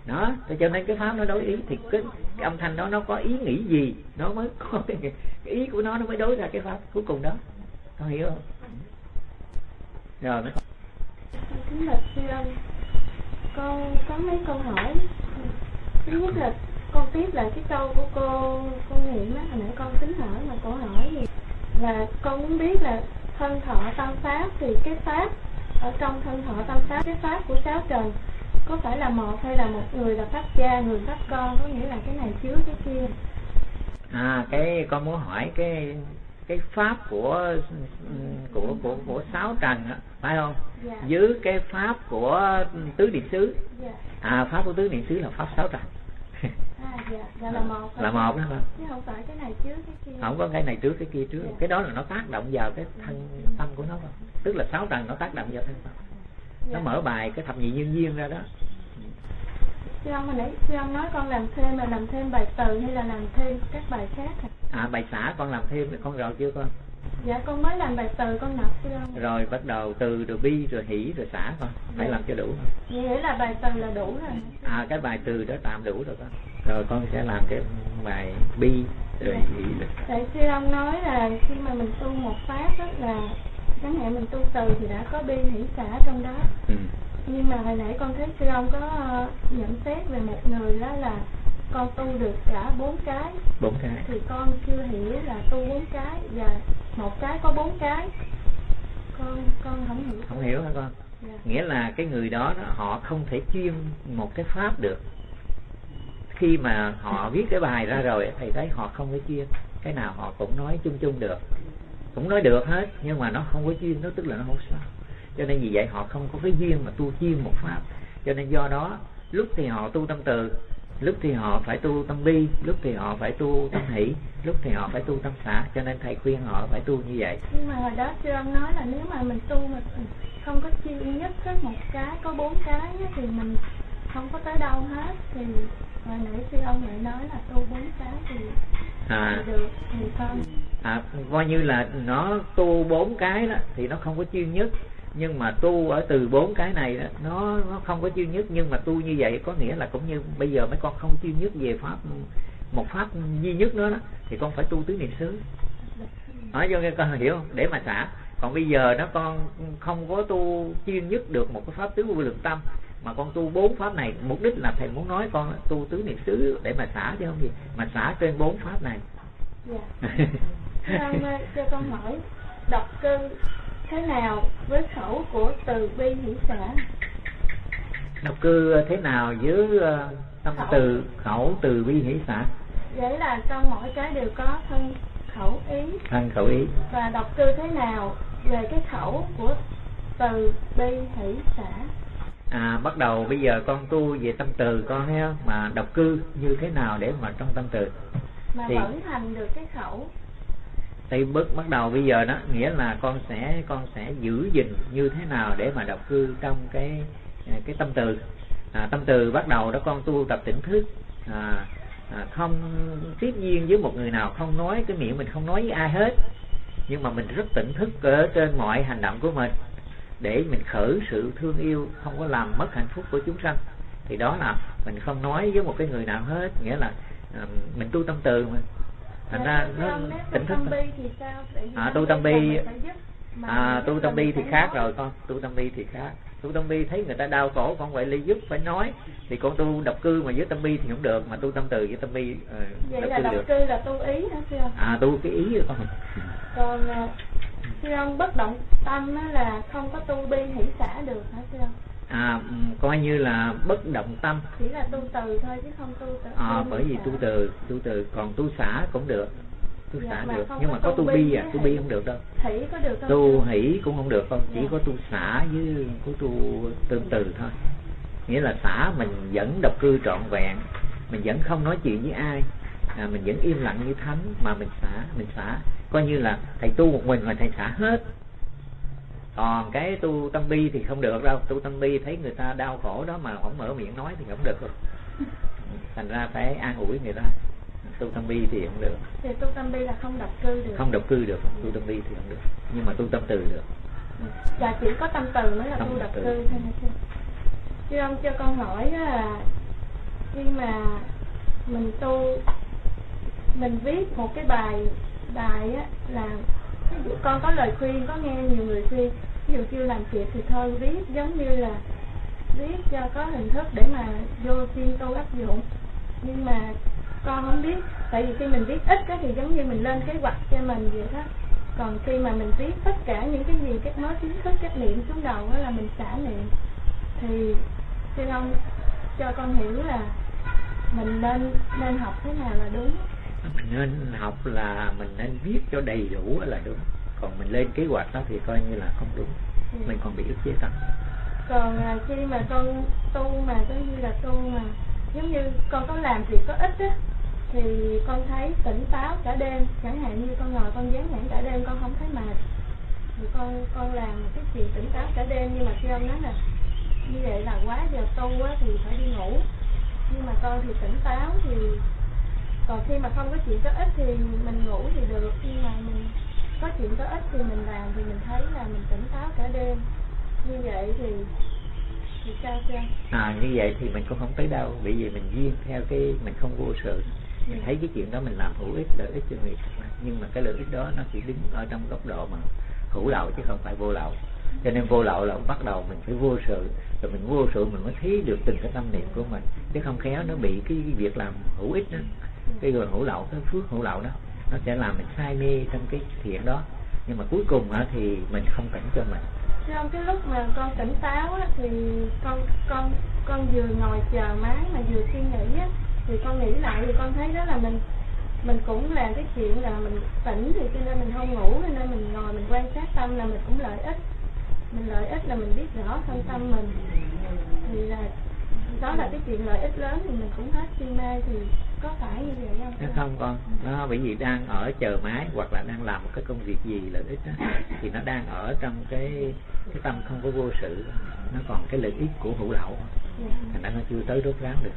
Đó, cho nên cái pháp nó đối ý thì cái âm thanh đó nó có ý nghĩ gì nó mới có cái ý của nó mới đối ra cái pháp cuối cùng đó. Con hiểu không? Rồi nó kính bạch sư ông, con có mấy câu hỏi. Thứ nhất là con tiếp lại cái câu của cô Niệm á, hồi nãy con tính hỏi mà cô hỏi gì là con muốn biết là thân thọ tâm pháp thì cái pháp ở trong thân thọ tâm pháp, cái pháp của sáu trần có phải là một hay là một người là pháp cha, người pháp con, có nghĩa là cái này trước cái kia? Cái con muốn hỏi cái pháp của sáu trần đó, phải không? Dạ. Dưới cái pháp của tứ niệm xứ. Dạ. Pháp của tứ niệm xứ là pháp sáu trần. Dạ là một. Là một đó không? Chứ không phải cái này trước cái kia. Không có cái này trước cái kia trước. Dạ. Cái đó là nó tác động vào cái thân tâm của nó. Tức là sáu trần nó tác động vào thân tâm. Nó mở bài cái thập nhị nhân duyên ra đó. Sư ông hồi nãy sư ông nói con làm thêm là làm thêm bài từ hay là làm thêm các bài khác hả? Bài xả con làm thêm con rồi chưa con? Dạ con mới làm bài từ con nộp sư ông. Rồi bắt đầu từ rồi bi rồi hỷ rồi xả con. Phải làm cho đủ không? Nghĩa là bài từ là đủ rồi. Cái bài từ đó tạm đủ rồi con. Rồi con sẽ làm cái bài bi rồi hỷ rồi. Tại sư ông nói là khi mà mình tu một pháp đó là chẳng hạn mình tu từ thì đã có bi hỷ xả trong đó. Nhưng mà hồi nãy con thấy sư ông có nhận xét về một người đó là con tu được cả 4 cái. 4 cái. Thì con chưa hiểu là tu 4 cái và một cái có 4 cái. Con không hiểu. Không hiểu hả con? Dạ. Nghĩa là cái người đó họ không thể chuyên một cái pháp được. Khi mà họ viết cái bài ra rồi thầy thấy họ không có chuyên. Cái nào họ cũng nói chung chung được. Cũng nói được hết nhưng mà nó không có chuyên, nó tức là nó không sao. Cho nên vì vậy họ không có cái duyên mà tu chuyên một pháp. Cho nên do đó lúc thì họ tu tâm từ, lúc thì họ phải tu tâm bi, lúc thì họ phải tu tâm hỷ, lúc thì họ phải tu tâm xả. Cho nên thầy khuyên họ phải tu như vậy. Nhưng mà hồi đó sư ông nói là nếu mà mình tu mà không có chuyên nhất hết một cái, có 4 cái thì mình không có tới đâu hết. Thì hồi nãy sư ông lại nói là tu 4 cái thì được thì không. Coi như là nó tu 4 cái đó thì nó không có chuyên nhất. Nhưng mà tu ở từ 4 cái này đó, nó không có chuyên nhất. Nhưng mà tu như vậy có nghĩa là cũng như bây giờ mấy con không chuyên nhất về pháp, một pháp duy nhất nữa đó, thì con phải tu tứ niệm xứ. Nói cho con hiểu không? Để mà xả. Còn bây giờ nó con không có tu chuyên nhất được một cái pháp tứ vô lượng tâm, mà con tu 4 pháp này, mục đích là thầy muốn nói con tu tứ niệm xứ để mà xả chứ không gì. Mà xả trên 4 pháp này. Dạ. Cho con hỏi độc cư thế nào với khẩu của từ bi hỷ xả? Độc cư thế nào với tâm từ khẩu từ bi hỷ xả? Vậy là trong mỗi cái đều có thân khẩu ý. Thân khẩu ý. Và độc cư thế nào về cái khẩu của từ bi hỷ xả? Bắt đầu bây giờ con tu về tâm từ con thấy không? Mà độc cư như thế nào để mà trong tâm từ mà thì vẫn thành được cái khẩu. Thì bắt đầu bây giờ đó nghĩa là con sẽ giữ gìn như thế nào để mà độc cư trong cái tâm từ. Tâm từ bắt đầu đó con tu tập tỉnh thức, không tiếp duyên với một người nào, không nói cái miệng mình không nói với ai hết, nhưng mà mình rất tỉnh thức ở trên mọi hành động của mình để mình khởi sự thương yêu, không có làm mất hạnh phúc của chúng sanh. Thì đó là mình không nói với một cái người nào hết, nghĩa là mình tu tâm từ mà. Thành ra nó tỉnh thức. Tu tâm bi tu tâm bi thì khác rồi con. Tu tâm bi thì khác. Tu tâm bi thấy người ta đau khổ con vậy giúp phải nói, thì con tu độc cư mà với tâm bi thì không được, mà tu tâm từ với tâm bi vậy là độc cư là tu ý hả sư ông? Tu cái ý rồi con. Còn sư ông bất động tâm là không có tu bi hỷ xả được hả sư ông? Coi như là bất động tâm, chỉ là tu từ thôi chứ không tu từ. Bởi vì tu từ, còn tu xả cũng được, tu xả được, nhưng mà có tu bi tu bi không được đâu. Hỷ có được không? Tu hỷ cũng không được, không, chỉ có tu xả với có tu tương từ thôi. Nghĩa là xả mình vẫn độc cư trọn vẹn, mình vẫn không nói chuyện với ai, mình vẫn im lặng như thánh, mà mình xả, coi như là thầy tu một mình mà thầy xả hết. Còn cái tu tâm bi thì không được đâu. Tu tâm bi thấy người ta đau khổ đó mà không mở miệng nói thì không được rồi. Thành ra phải an ủi người ta. Tu tâm bi thì không được. Thì tu tâm bi là không độc cư được. Không độc cư được. Tu tâm bi thì không được. Nhưng mà tu tâm từ được. Và chỉ có tâm từ mới là tu độc cư thôi. Chứ ông cho con hỏi là khi mà mình tu, mình viết một cái bài á, là ví dụ con có lời khuyên, có nghe nhiều người khuyên, ví dụ chưa làm kịp thì thôi viết, giống như là viết cho có hình thức để mà vô chuyên tu áp dụng. Nhưng mà con không biết, tại vì khi mình viết ít á thì giống như mình lên kế hoạch cho mình vậy đó. Còn khi mà mình viết tất cả những cái gì các nói kiến thức, các niệm xuống đầu đó là mình xả niệm, thì sư ông cho con hiểu là mình nên học thế nào là đúng. Mình nên học là mình nên viết cho đầy đủ là đúng, còn mình lên kế hoạch đó thì coi như là không đúng. Mình còn bị ức chế tâm. Còn khi mà con tu mà giống như là tu mà giống như con có làm việc có ích á, thì con thấy tỉnh táo cả đêm. Chẳng hạn như con ngồi con dán nhãn cả đêm con không thấy mệt, thì con làm một cái chuyện tỉnh táo cả đêm. Nhưng mà khi ông nói là như vậy là quá giờ tu á thì phải đi ngủ, nhưng mà con thì tỉnh táo. Thì còn khi mà không có chuyện có ích thì mình ngủ thì được, nhưng mà mình có chuyện có ích thì mình làm, thì mình thấy là mình tỉnh táo cả đêm. Như vậy thì sao chưa? Như vậy thì mình cũng không tới đâu, bởi vì mình duyên theo cái mình không vô sự. Mình thấy cái chuyện đó mình làm hữu ích, lợi ích cho người khác, nhưng mà cái lợi ích đó nó chỉ đứng ở trong góc độ mà hữu lậu chứ không phải vô lậu. Cho nên vô lậu là bắt đầu mình phải vô sự, rồi mình vô sự mình mới thấy được từng cái tâm niệm của mình, chứ không khéo nó bị cái việc làm hữu ích đó, cái người hữu lậu, cái phước hữu lậu đó nó sẽ làm mình say mê trong cái thiện đó, nhưng mà cuối cùng thì mình không tỉnh cho mình. Trong cái lúc mà con tỉnh táo á, thì con vừa ngồi chờ máy mà vừa suy nghĩ á, thì con nghĩ lại thì con thấy đó là mình cũng làm cái chuyện là mình tỉnh, thì cho nên mình không ngủ, cho nên mình ngồi mình quan sát tâm là mình cũng lợi ích. Mình lợi ích là mình biết rõ thân tâm mình, thì là đó là cái chuyện lợi ích lớn, thì mình cũng hết si mê. Thì có phải như vậy không? Không con, nó bởi vì đang ở chờ máy hoặc là đang làm một cái công việc gì lợi ích đó, thì nó đang ở trong cái tâm không có vô sự, nó còn cái lợi ích của hữu lậu, thành ra nó chưa tới đốt ráo được.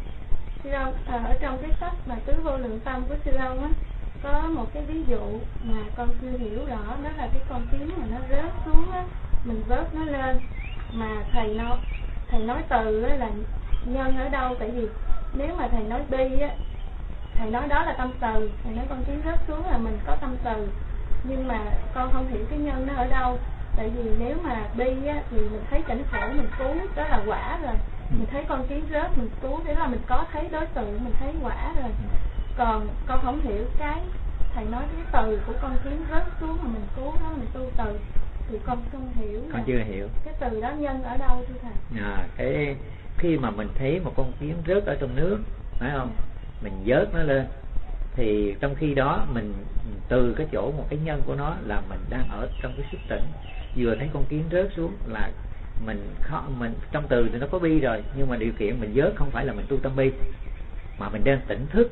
Sư ông, ở trong cái sách mà Tứ Vô Lượng Tâm của sư ông á, có một cái ví dụ mà con chưa hiểu rõ, đó là cái con kiến mà nó rớt xuống á, mình vớt nó lên, mà thầy nói từ á là nhân ở đâu? Tại vì nếu mà thầy nói bi á, thầy nói đó là tâm từ, thầy nói con kiến rớt xuống là mình có tâm từ, nhưng mà con không hiểu cái nhân nó ở đâu. Tại vì nếu mà bi á thì mình thấy cảnh khổ mình cứu, đó là quả rồi. Mình thấy con kiến rớt mình cứu, thế là mình có thấy đối tượng, mình thấy quả rồi. Còn con không hiểu cái thầy nói cái từ của con kiến rớt xuống mà mình cứu đó, mình tu từ, thì con không hiểu. Con chưa hiểu cái từ đó nhân ở đâu thưa thầy? Cái khi mà mình thấy một con kiến rớt ở trong nước, phải không? Mình vớt nó lên, thì trong khi đó mình từ cái chỗ một cái nhân của nó là mình đang ở trong cái sức tỉnh. Vừa thấy con kiến rớt xuống là mình trong từ thì nó có bi rồi, nhưng mà điều kiện mình vớt không phải là mình tu tâm bi, mà mình đang tỉnh thức,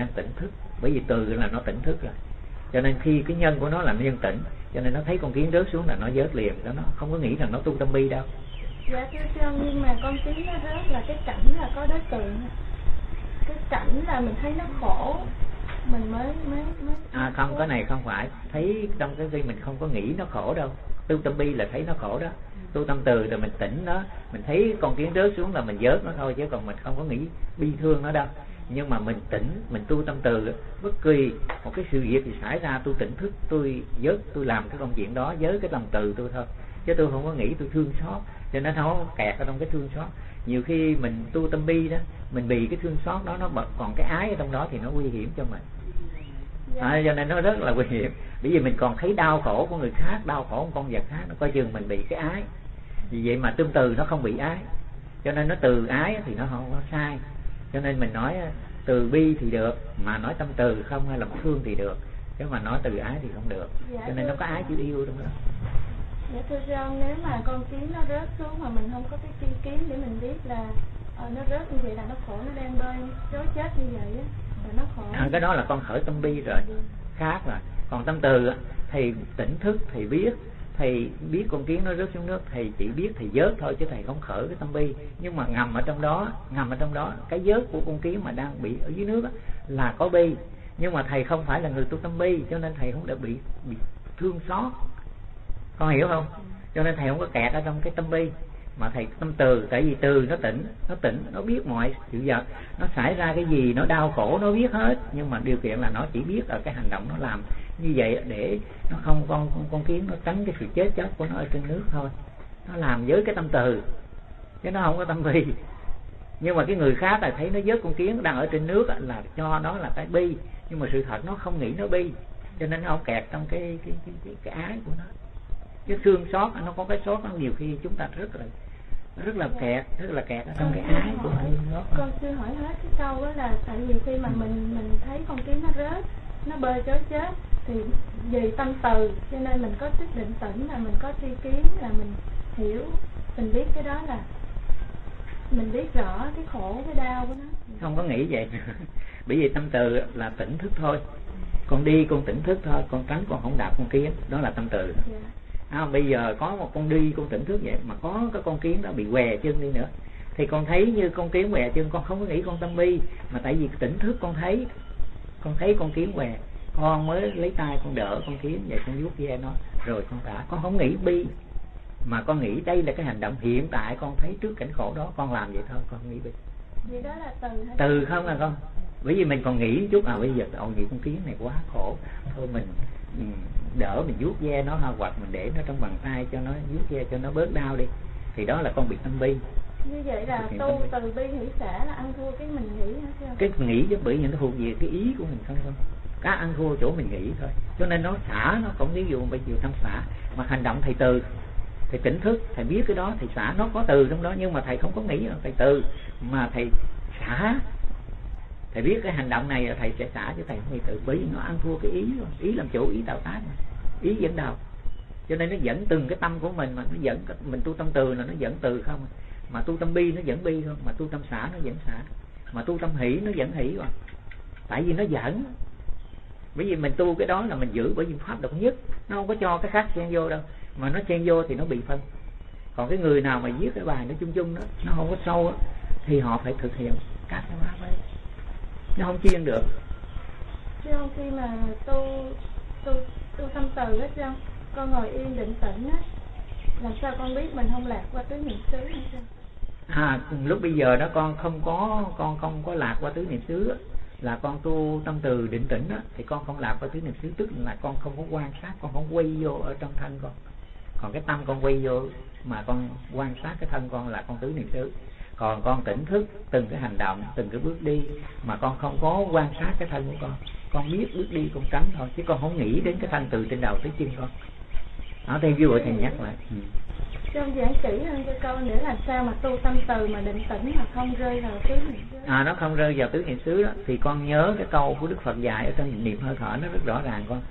bởi vì từ là nó tỉnh thức rồi. Cho nên khi cái nhân của nó là nhân tỉnh, cho nên nó thấy con kiến rớt xuống là nó vớt liền, nó không có nghĩ rằng nó tu tâm bi đâu. Dạ thưa ông, nhưng mà con kiến nó rớt là cái cảnh là có đối tượng, cái cảnh là mình thấy nó khổ mình mới không, cái này không phải thấy trong cái khi mình không có nghĩ nó khổ đâu. Tu tâm bi là thấy nó khổ đó, tu tâm từ là mình tỉnh đó, mình thấy con kiến rớt xuống là mình vớt nó thôi, chứ còn mình không có nghĩ bi thương nó đâu. Nhưng mà mình tỉnh, mình tu tâm từ, bất kỳ một cái sự việc thì xảy ra tôi tỉnh thức, tôi vớt, tôi làm cái công chuyện đó với cái lòng từ tôi thôi, chứ tôi không có nghĩ tôi thương xót, cho nên không có kẹt ở trong cái thương xót. Nhiều khi mình tu tâm bi đó, mình bị cái thương xót đó, nó còn cái ái ở trong đó thì nó nguy hiểm cho mình. Cho nên nó rất là nguy hiểm, bởi vì mình còn thấy đau khổ của người khác, đau khổ của con vật khác, nó coi chừng mình bị cái ái. Vì vậy mà tương từ nó không bị ái, cho nên nó từ ái thì nó không có sai. Cho nên mình nói từ bi thì được, mà nói tâm từ không hay lòng thương thì được, chứ mà nói từ ái thì không được. Cho nên nó có ái chữ yêu trong đó. Dạ thưa ông, nếu mà con kiến nó rớt xuống mà mình không có cái tri kiến để mình biết là nó rớt như vậy là nó khổ, nó đang bơi chối chết như vậy á, là nó khổ. Cái đó là con khởi tâm bi rồi, khác rồi. Còn tâm từ thì tỉnh thức, thì biết con kiến nó rớt xuống nước, thầy chỉ biết thầy vớt thôi, chứ thầy không khởi cái tâm bi. Nhưng mà ngầm ở trong đó cái vớt của con kiến mà đang bị ở dưới nước là có bi, nhưng mà thầy không phải là người tu tâm bi, cho nên thầy không đã bị thương xót, con hiểu không? Cho nên thầy không có kẹt ở trong cái tâm bi. Mà thầy tâm từ, tại vì từ nó tỉnh, nó biết mọi sự vật, nó xảy ra cái gì, nó đau khổ nó biết hết, nhưng mà điều kiện là nó chỉ biết ở cái hành động nó làm như vậy để nó không con kiến nó tránh cái sự chết chóc của nó ở trên nước thôi. Nó làm với cái tâm từ chứ nó không có tâm bi. Nhưng mà cái người khác là thấy nó vớt con kiến đang ở trên nước là cho nó là cái bi, nhưng mà sự thật nó không nghĩ nó bi, cho nên nó không kẹt trong cái ái của nó. Cái xương sót nó có cái sót, nó nhiều khi chúng ta rất là kẹt ở trong cái ái của nó. Con chưa hỏi hết cái câu đó là tại vì khi mà mình thấy con kiến nó rớt, nó bơi chối chết thì vì tâm từ cho nên mình có sức định tĩnh, là mình có tri kiến, là mình hiểu, mình biết cái đó là mình biết rõ cái khổ cái đau của nó. Không có nghĩ vậy. Bởi vì tâm từ là tỉnh thức thôi. Con đi con tỉnh thức thôi, con tránh con không đạp con kiến, đó là tâm từ. Bây giờ có một con đi con tỉnh thức vậy, mà có cái con kiến đó bị què chân đi nữa thì con thấy như con kiến què chân, con không có nghĩ con tâm bi, mà tại vì tỉnh thức con thấy con kiến què, con mới lấy tay con đỡ con kiến vậy, con vuốt ve nó rồi con thả, con không nghĩ bi, mà con nghĩ đây là cái hành động hiện tại con thấy trước cảnh khổ đó, con làm vậy thôi, con không nghĩ bi. Vậy đó là từ không à con. Bởi vì mình còn nghĩ chút bây giờ nghĩ con kiến này quá khổ, thôi mình đỡ, mình vuốt ve nó, hoặc mình để nó trong bàn tay cho nó vuốt ve cho nó bớt đau đi, thì đó là con bị tâm bi. Như vậy là tu từ bi hỷ xả là ăn thua cái mình nghĩ hả chứ? Cái nghĩ chứ, bởi vì nó thuộc về cái ý của mình không. Cá ăn thua chỗ mình nghĩ thôi, cho nên nó xả, nó cũng ví dụ bây giờ tâm xả, mà hành động thầy từ, thầy tỉnh thức, thầy biết cái đó, thầy xả, nó có từ trong đó, nhưng mà thầy không có nghĩ thầy từ, mà thầy xả. Thầy biết cái hành động này thầy sẽ xả cho thầy không nghĩ từ, bởi vì nó ăn thua cái ý rồi. Ý làm chủ, ý tạo tác, ý dẫn đầu, cho nên nó dẫn từng cái tâm của mình, mà nó dẫn mình tu tâm từ là nó dẫn từ không, mà tu tâm bi nó dẫn bi không, mà tu tâm xả nó dẫn xả, mà tu tâm hỷ nó dẫn hỷ rồi. Tại vì nó dẫn, bởi vì mình tu cái đó là mình giữ, bởi vì pháp độc nhất, nó không có cho cái khác xen vô đâu, mà nó xen vô thì nó bị phân. Còn cái người nào mà viết cái bài nó chung chung đó, nó không có sâu đó, thì họ phải thực hiện các cái pháp ấy, nó không chuyên được. Chứ không khi mà tu tâm từ hết trơn, con ngồi yên định tĩnh á, làm sao con biết mình không lạc qua tứ niệm xứ hết trơn? Lúc bây giờ đó con không có lạc qua tứ niệm xứ á, là con tu tâm từ định tĩnh á, thì con không lạc qua tứ niệm xứ, tức là con không có quan sát, con không quay vô ở trong thân con. Còn cái tâm con quay vô mà con quan sát cái thân con là con tứ niệm xứ. Còn con tỉnh thức từng cái hành động, từng cái bước đi, mà con không có quan sát cái thân của con biết bước đi con tránh thôi, chứ con không nghĩ đến cái thân từ trên đầu tới chân con. Đó, thêm vui thầy nhắc lại. Cho ông giảng kỹ hơn cho con để làm sao mà tu tâm từ mà định tĩnh mà không rơi vào tứ niệm xứ. Nó không rơi vào tứ niệm xứ đó, thì con nhớ cái câu của Đức Phật dạy ở trong niệm hơi thở, nó rất rõ ràng con.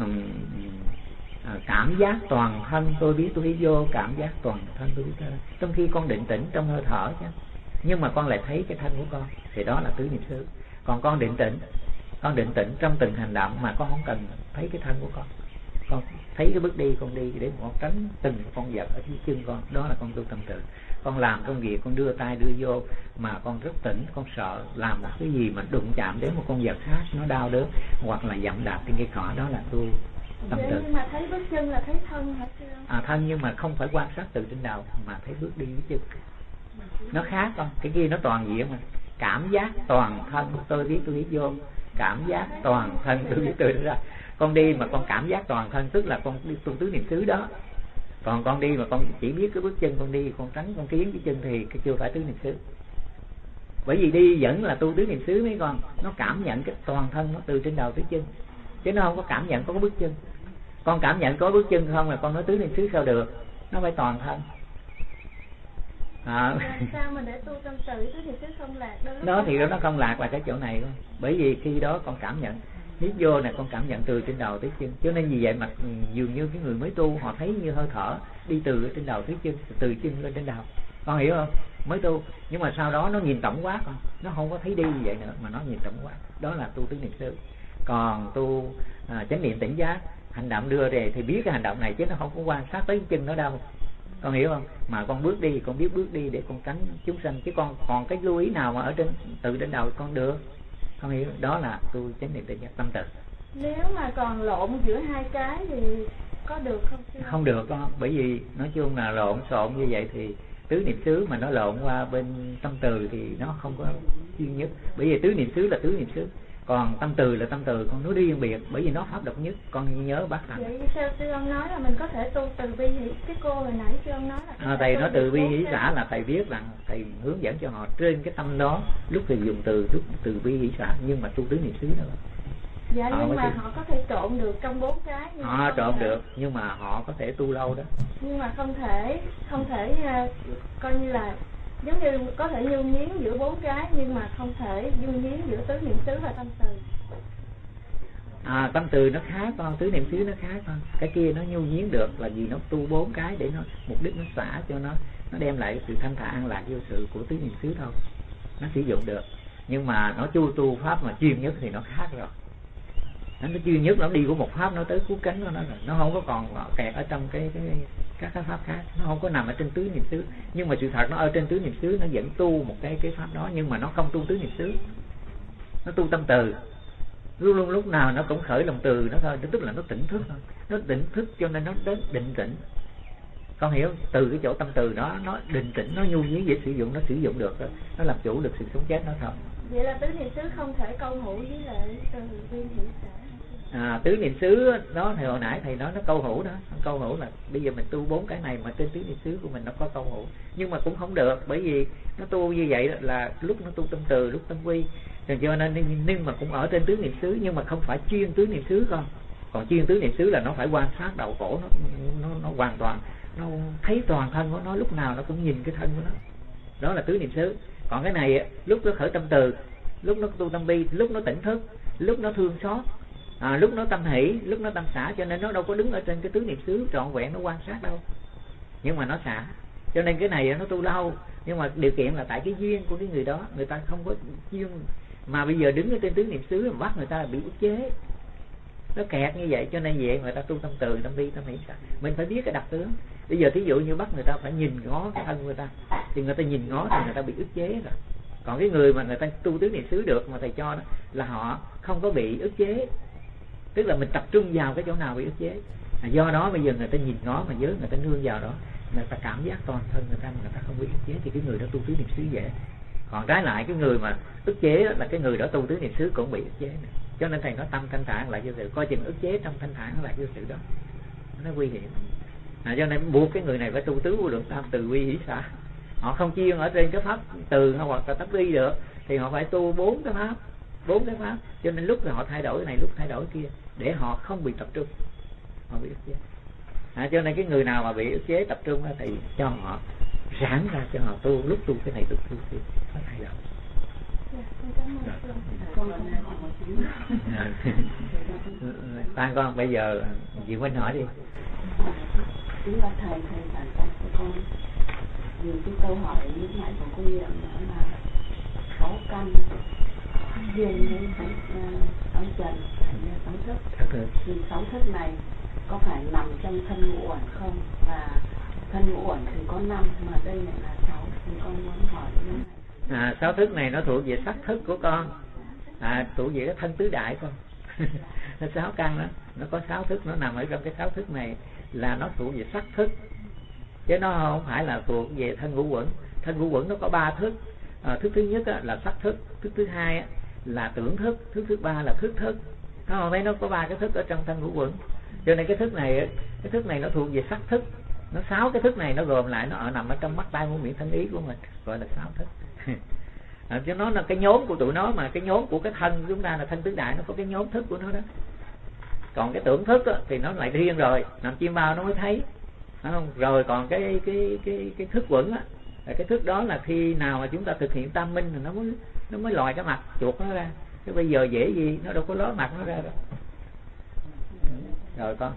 Cảm giác toàn thân tôi biết vô, cảm giác toàn thân tôi biết. Trong khi con định tĩnh trong hơi thở chứ, nhưng mà con lại thấy cái thân của con, thì đó là tứ niệm xứ. Còn con định tĩnh trong từng hành động mà con không cần thấy cái thân của con thấy cái bước đi con đi để con tránh từng con vật ở dưới chân con, đó là con tu tâm từ. Con làm công việc, con đưa tay đưa vô mà con rất tỉnh, con sợ làm một cái gì mà đụng chạm đến một con vật khác nó đau đớn, hoặc là dậm đạp trên cây cỏ, đó là tu tâm từ. Nhưng mà thấy bước chân là thấy thân hả sư? Thân, nhưng mà không phải quan sát từ trên đầu mà thấy bước đi với chân, nó khác con. Cái kia nó toàn diện mà, cảm giác toàn thân tôi biết vô, cảm giác toàn thân tôi biết tôi ra. Con đi mà con cảm giác toàn thân, tức là con đi tu tứ niệm xứ đó. Còn con đi mà con chỉ biết cái bước chân con đi, con tránh con kiến với chân thì chưa phải tứ niệm xứ. Bởi vì đi vẫn là tu tứ niệm xứ mấy con, nó cảm nhận cái toàn thân nó từ trên đầu tới chân, chứ nó không có cảm nhận có cái bước chân. Con cảm nhận có bước chân không là con nói tứ niệm xứ sao được, nó phải toàn thân. Sao mà để tu tâm từ tứ niệm xứ không lạc đó thì nó không lạc là cái chỗ này thôi. Bởi vì khi đó con cảm nhận hít vô này, con cảm nhận từ trên đầu tới chân, cho nên vì vậy mà dường như cái người mới tu họ thấy như hơi thở đi từ trên đầu tới chân, từ chân lên trên đầu, con hiểu không? Mới tu, nhưng mà sau đó nó nhìn tổng quát, nó không có thấy đi như vậy nữa mà nó nhìn tổng quát, đó là tu tứ niệm xứ. Còn tu chánh niệm tỉnh giác, hành động đưa về thì biết cái hành động này chứ nó không có quan sát tới chân nó đâu, con hiểu không? Mà con bước đi, con biết bước đi để con tránh chúng sanh, chứ con còn cái lưu ý nào mà ở trên từ trên đầu con được, không hiểu. Đó là tu chánh niệm tỉnh giác tâm từ. Nếu mà còn lộn giữa hai cái thì có được không? Không được con, bởi vì nói chung là lộn xộn như vậy thì tứ niệm xứ mà nó lộn qua bên tâm từ thì nó không có chuyên nhất. Bởi vì tứ niệm xứ là tứ niệm xứ, còn tâm từ là tâm từ, con nó riêng biệt, bởi vì nó pháp độc nhất. Con nhớ bác Thành. Vậy sao sư ông nói là mình có thể tu từ bi hỷ? Cái cô hồi nãy sư ông nói là thầy nói từ bi hỷ xã là thầy viết rằng thầy hướng dẫn cho họ trên cái tâm đó, lúc thì dùng lúc từ bi hỷ xã, nhưng mà tu tứ niệm xứ nữa. Dạ, nhưng mà họ có thể trộn được trong 4 cái. Họ trộn được, nhưng mà họ có thể tu lâu đó. Nhưng mà không thể coi như là giống như có thể nhu nhiến giữa 4 cái, nhưng mà không thể nhu nhiến giữa tứ niệm xứ và tâm từ. Tâm từ nó khác con, tứ niệm xứ nó khác con. Cái kia nó nhu nhiến được là vì nó tu 4 cái để nó mục đích nó xả cho nó đem lại sự thanh thản an lạc vô sự của tứ niệm xứ thôi, nó sử dụng được. Nhưng mà nó tu pháp mà chuyên nhất thì nó khác rồi. Nó chuyên nhất, nó đi của một pháp nó tới cứu cánh của nó rồi, nó không có còn kẹt ở trong các pháp khác, nó không có nằm ở trên tứ niệm xứ. Nhưng mà sự thật nó ở trên tứ niệm xứ, nó vẫn tu một cái pháp đó, nhưng mà nó không tu tứ niệm xứ, nó tu tâm từ. Luôn lúc nào nó cũng khởi lòng từ nó thôi, tức là nó tỉnh thức thôi, nó tỉnh thức cho nên nó đến định tĩnh. Con hiểu, từ cái chỗ tâm từ nó định tĩnh, nó nhu nhiến dễ sử dụng, nó sử dụng được, nó làm chủ được sự sống chết nó thôi. Vậy là tứ niệm xứ không thể câu hữu với lại từ bi hỷ xã. Tứ niệm xứ đó thì hồi nãy thầy nói nó câu hữu đó, câu hữu là bây giờ mình tu 4 cái này mà trên tứ niệm xứ của mình nó có câu hữu, nhưng mà cũng không được, bởi vì nó tu như vậy là lúc nó tu tâm từ, lúc tâm vi, cho nên nhưng mà cũng ở trên tứ niệm xứ, nhưng mà không phải chuyên tứ niệm xứ con. Còn chuyên tứ niệm xứ là nó phải quan sát đầu cổ, nó hoàn toàn, nó thấy toàn thân của nó, lúc nào nó cũng nhìn cái thân của nó, đó là tứ niệm xứ. Còn cái này lúc nó khởi tâm từ, lúc nó tu tâm bi, lúc nó tỉnh thức, lúc nó thương xót, lúc nó tâm hỷ, lúc nó tâm xả, cho nên nó đâu có đứng ở trên cái tứ niệm xứ trọn vẹn nó quan sát đâu, nhưng mà nó xả. Cho nên cái này nó tu lâu, nhưng mà điều kiện là tại cái duyên của cái người đó, người ta không có duyên mà bây giờ đứng ở trên tứ niệm xứ mà bắt người ta là bị ức chế, nó kẹt như vậy. Cho nên vậy người ta tu tâm từ, tâm bi, tâm hỷ xả. Mình phải biết cái đặc tướng. Bây giờ thí dụ như bắt người ta phải nhìn ngó cái thân người ta, thì người ta nhìn ngó thì người ta bị ức chế rồi. Còn cái người mà người ta tu tứ niệm xứ được mà thầy cho đó là họ không có bị ức chế, tức là mình tập trung vào cái chỗ nào bị ức chế. Do đó bây giờ người ta nhìn ngó mà giới người ta nương vào đó, người ta cảm giác toàn thân người ta không bị ức chế, thì cái người đó tu tứ niệm xứ dễ. Còn trái lại cái người mà ức chế là cái người đó tu tứ niệm xứ cũng bị ức chế này. Cho nên thầy nói tâm thanh thản lại vô sự, coi chừng ức chế trong thanh thản lại vô sự đó, nó nguy hiểm. Cho nên buộc cái người này phải tu tứ vô lượng tam từ bi hỷ xả. Họ không chuyên ở trên cái pháp từ hoặc là tâm bi được, thì họ phải tu 4 cái pháp. Cho nên lúc là họ thay đổi cái này, lúc thay đổi cái kia, để họ không bị tập trung, họ bị ức chế. Cho nên cái người nào mà bị ức chế tập trung thì cho họ giãn ra, cho họ tu, lúc tu cái này tu cái kia, nó thay đổi. Con bây giờ chị Minh hỏi đi. Đúng là thầy giảng dạy cho con nhiều cái câu hỏi lúc nãy của cô Niệm đó là 6 căn duyên với 6 trần, 6 thức. Thì 6 thức này có phải nằm trong thân ngũ uẩn không? Và thân ngũ uẩn thì có 5 mà đây lại là 6, thì con muốn hỏi như này. 6 thức này nó thuộc về sắc thức của con, thuộc về cái thân tứ đại con. 6 căn đó, nó có 6 thức, nó nằm ở trong cái 6 thức này là nó thuộc về sắc thức, chứ nó không phải là thuộc về thân ngũ uẩn. Thân ngũ uẩn nó có 3 thức. Thức thứ nhất là sắc thức, thức thứ hai là tưởng thức, thức thứ ba là thức thức. Thấy nó có 3 cái thức ở trong thân ngũ uẩn. Cho nên cái thức này nó thuộc về sắc thức. Nó 6 cái thức này nó gồm lại, nó nằm ở trong mắt tai mũi miệng thân ý của mình, gọi là 6 thức. Chứ nó là cái nhóm của tụi nó, mà cái nhóm của cái thân chúng ta là thân tứ đại, nó có cái nhóm thức của nó đó. Còn cái tưởng thức thì nó lại riêng rồi, nằm chim bao nó mới thấy, phải không? Rồi còn cái thức uẩn á, cái thức đó là khi nào mà chúng ta thực hiện tam minh thì nó mới lòi cái mặt chuột nó ra. Chứ bây giờ dễ gì nó đâu có ló mặt nó ra đâu. Rồi con.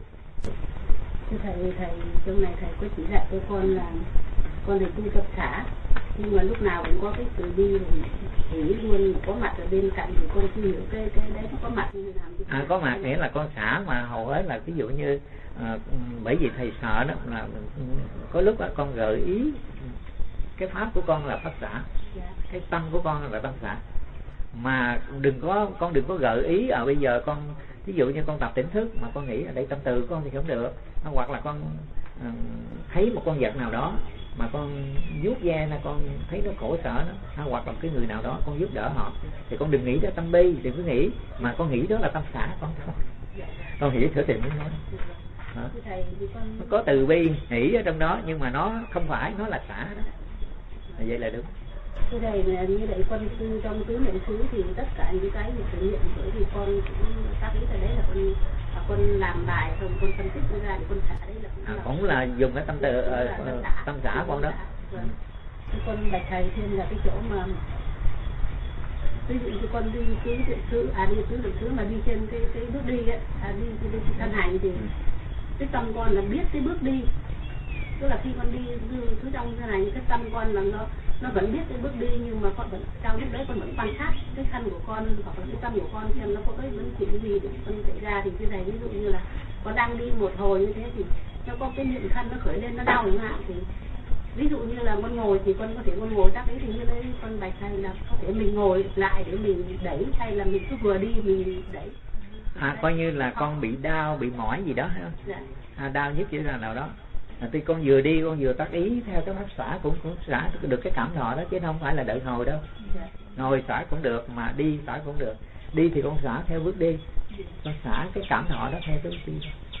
Thầy chỗ này thầy có chỉ dạy cho con là con được tu tập xả, nhưng mà lúc nào cũng có cái từ bi thì luôn có mặt ở bên cạnh, thì con chưa hiểu cái đấy nó có mặt như nào. Có mặt nghĩa là con xả, mà hầu hết là ví dụ như bởi vì thầy sợ đó là có lúc đó con gợi ý cái pháp của con là pháp xả, cái tâm của con là tâm xả, mà con đừng có gợi ý bây giờ con ví dụ như con tập tỉnh thức mà con nghĩ ở đây tâm từ con thì không được, hoặc là con thấy một con vật nào đó mà con vuốt ve là con thấy nó khổ sở nó, hoặc là cái người nào đó con giúp đỡ họ, thì con đừng nghĩ đó tâm bi, đừng cứ nghĩ, mà con nghĩ đó là tâm xả con thôi. Con hiểu thử tìm mới nói. Nó có từ bi nghĩ ở trong đó, nhưng mà nó không phải, nó là xả đó. Vậy là đúng. Cái này là như vậy, con trong tứ niệm xứ thì tất cả những cái mình thực hiện, bởi vì con cũng tác ý là đấy là con làm bài rồi con phân tích ra để con xả, đấy là cũng là dùng cái tâm từ tâm xả con đó. Con bạch thầy thêm là cái chỗ mà ví dụ như con đi tứ niệm xứ, đi tứ niệm xứ mà đi trên cái bước đi ấy, đi thân hành thì cái tâm con là biết cái bước đi, tức là khi con đi thứ trong thế này, cái tâm con là nó vẫn biết cái bước đi, nhưng mà con vẫn trong lúc đấy con vẫn quan sát cái thân của con hoặc là cái tâm của con xem nó có cái vấn chuyện gì để con xảy ra. Thì cái này ví dụ như là con đang đi một hồi như thế thì nó có cái niệm thân nó khởi lên, nó đau chẳng hạn, thì ví dụ như là con ngồi thì con có thể con ngồi tác ấy, thì như đấy con bạch thầy là có thể mình ngồi lại để mình đẩy, hay là mình cứ vừa đi mình đẩy. Coi như là con bị đau, bị mỏi gì đó hay không? Dạ. Đau nhất chứ là nào đó. Tuy con vừa đi con vừa tác ý theo cái pháp xả cũng xả được cái cảm thọ đó, chứ không phải là đợi ngồi đâu. Dạ. Ngồi xả cũng được, mà đi xả cũng được. Đi thì con xả theo bước đi, con xả cái cảm thọ đó theo bước đi,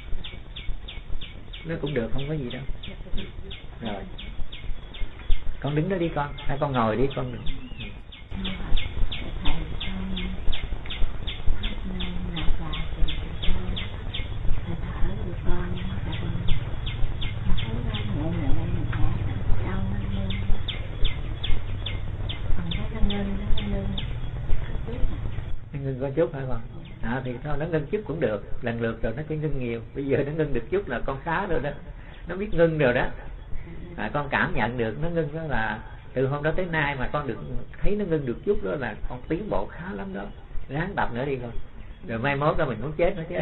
nó cũng được, không có gì đâu. Rồi con đứng đó đi con, hay con ngồi đi con. Ngưng có chút phải không? Thì thôi nó ngưng chút cũng được, lần lượt rồi nó cứ ngưng nhiều. Bây giờ nó ngưng được chút là con khá rồi đó, nó biết ngưng rồi đó. Con cảm nhận được nó ngưng đó, là từ hôm đó tới nay mà con được thấy nó ngưng được chút đó là con tiến bộ khá lắm đó. Ráng tập nữa đi con, rồi mai mốt ra mình muốn chết nữa chứ.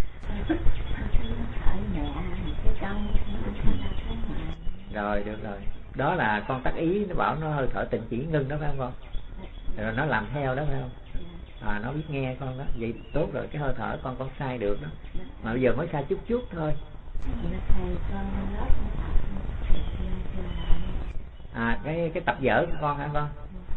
Rồi được rồi, đó là con tác ý, nó bảo nó hơi thở tịnh chỉ ngưng đó phải không con? Rồi nó làm theo đó phải không? Nó biết nghe con đó, vậy tốt rồi. Cái hơi thở con sai được đó, mà bây giờ mới sai chút thôi. Cái tập vở của con hả con?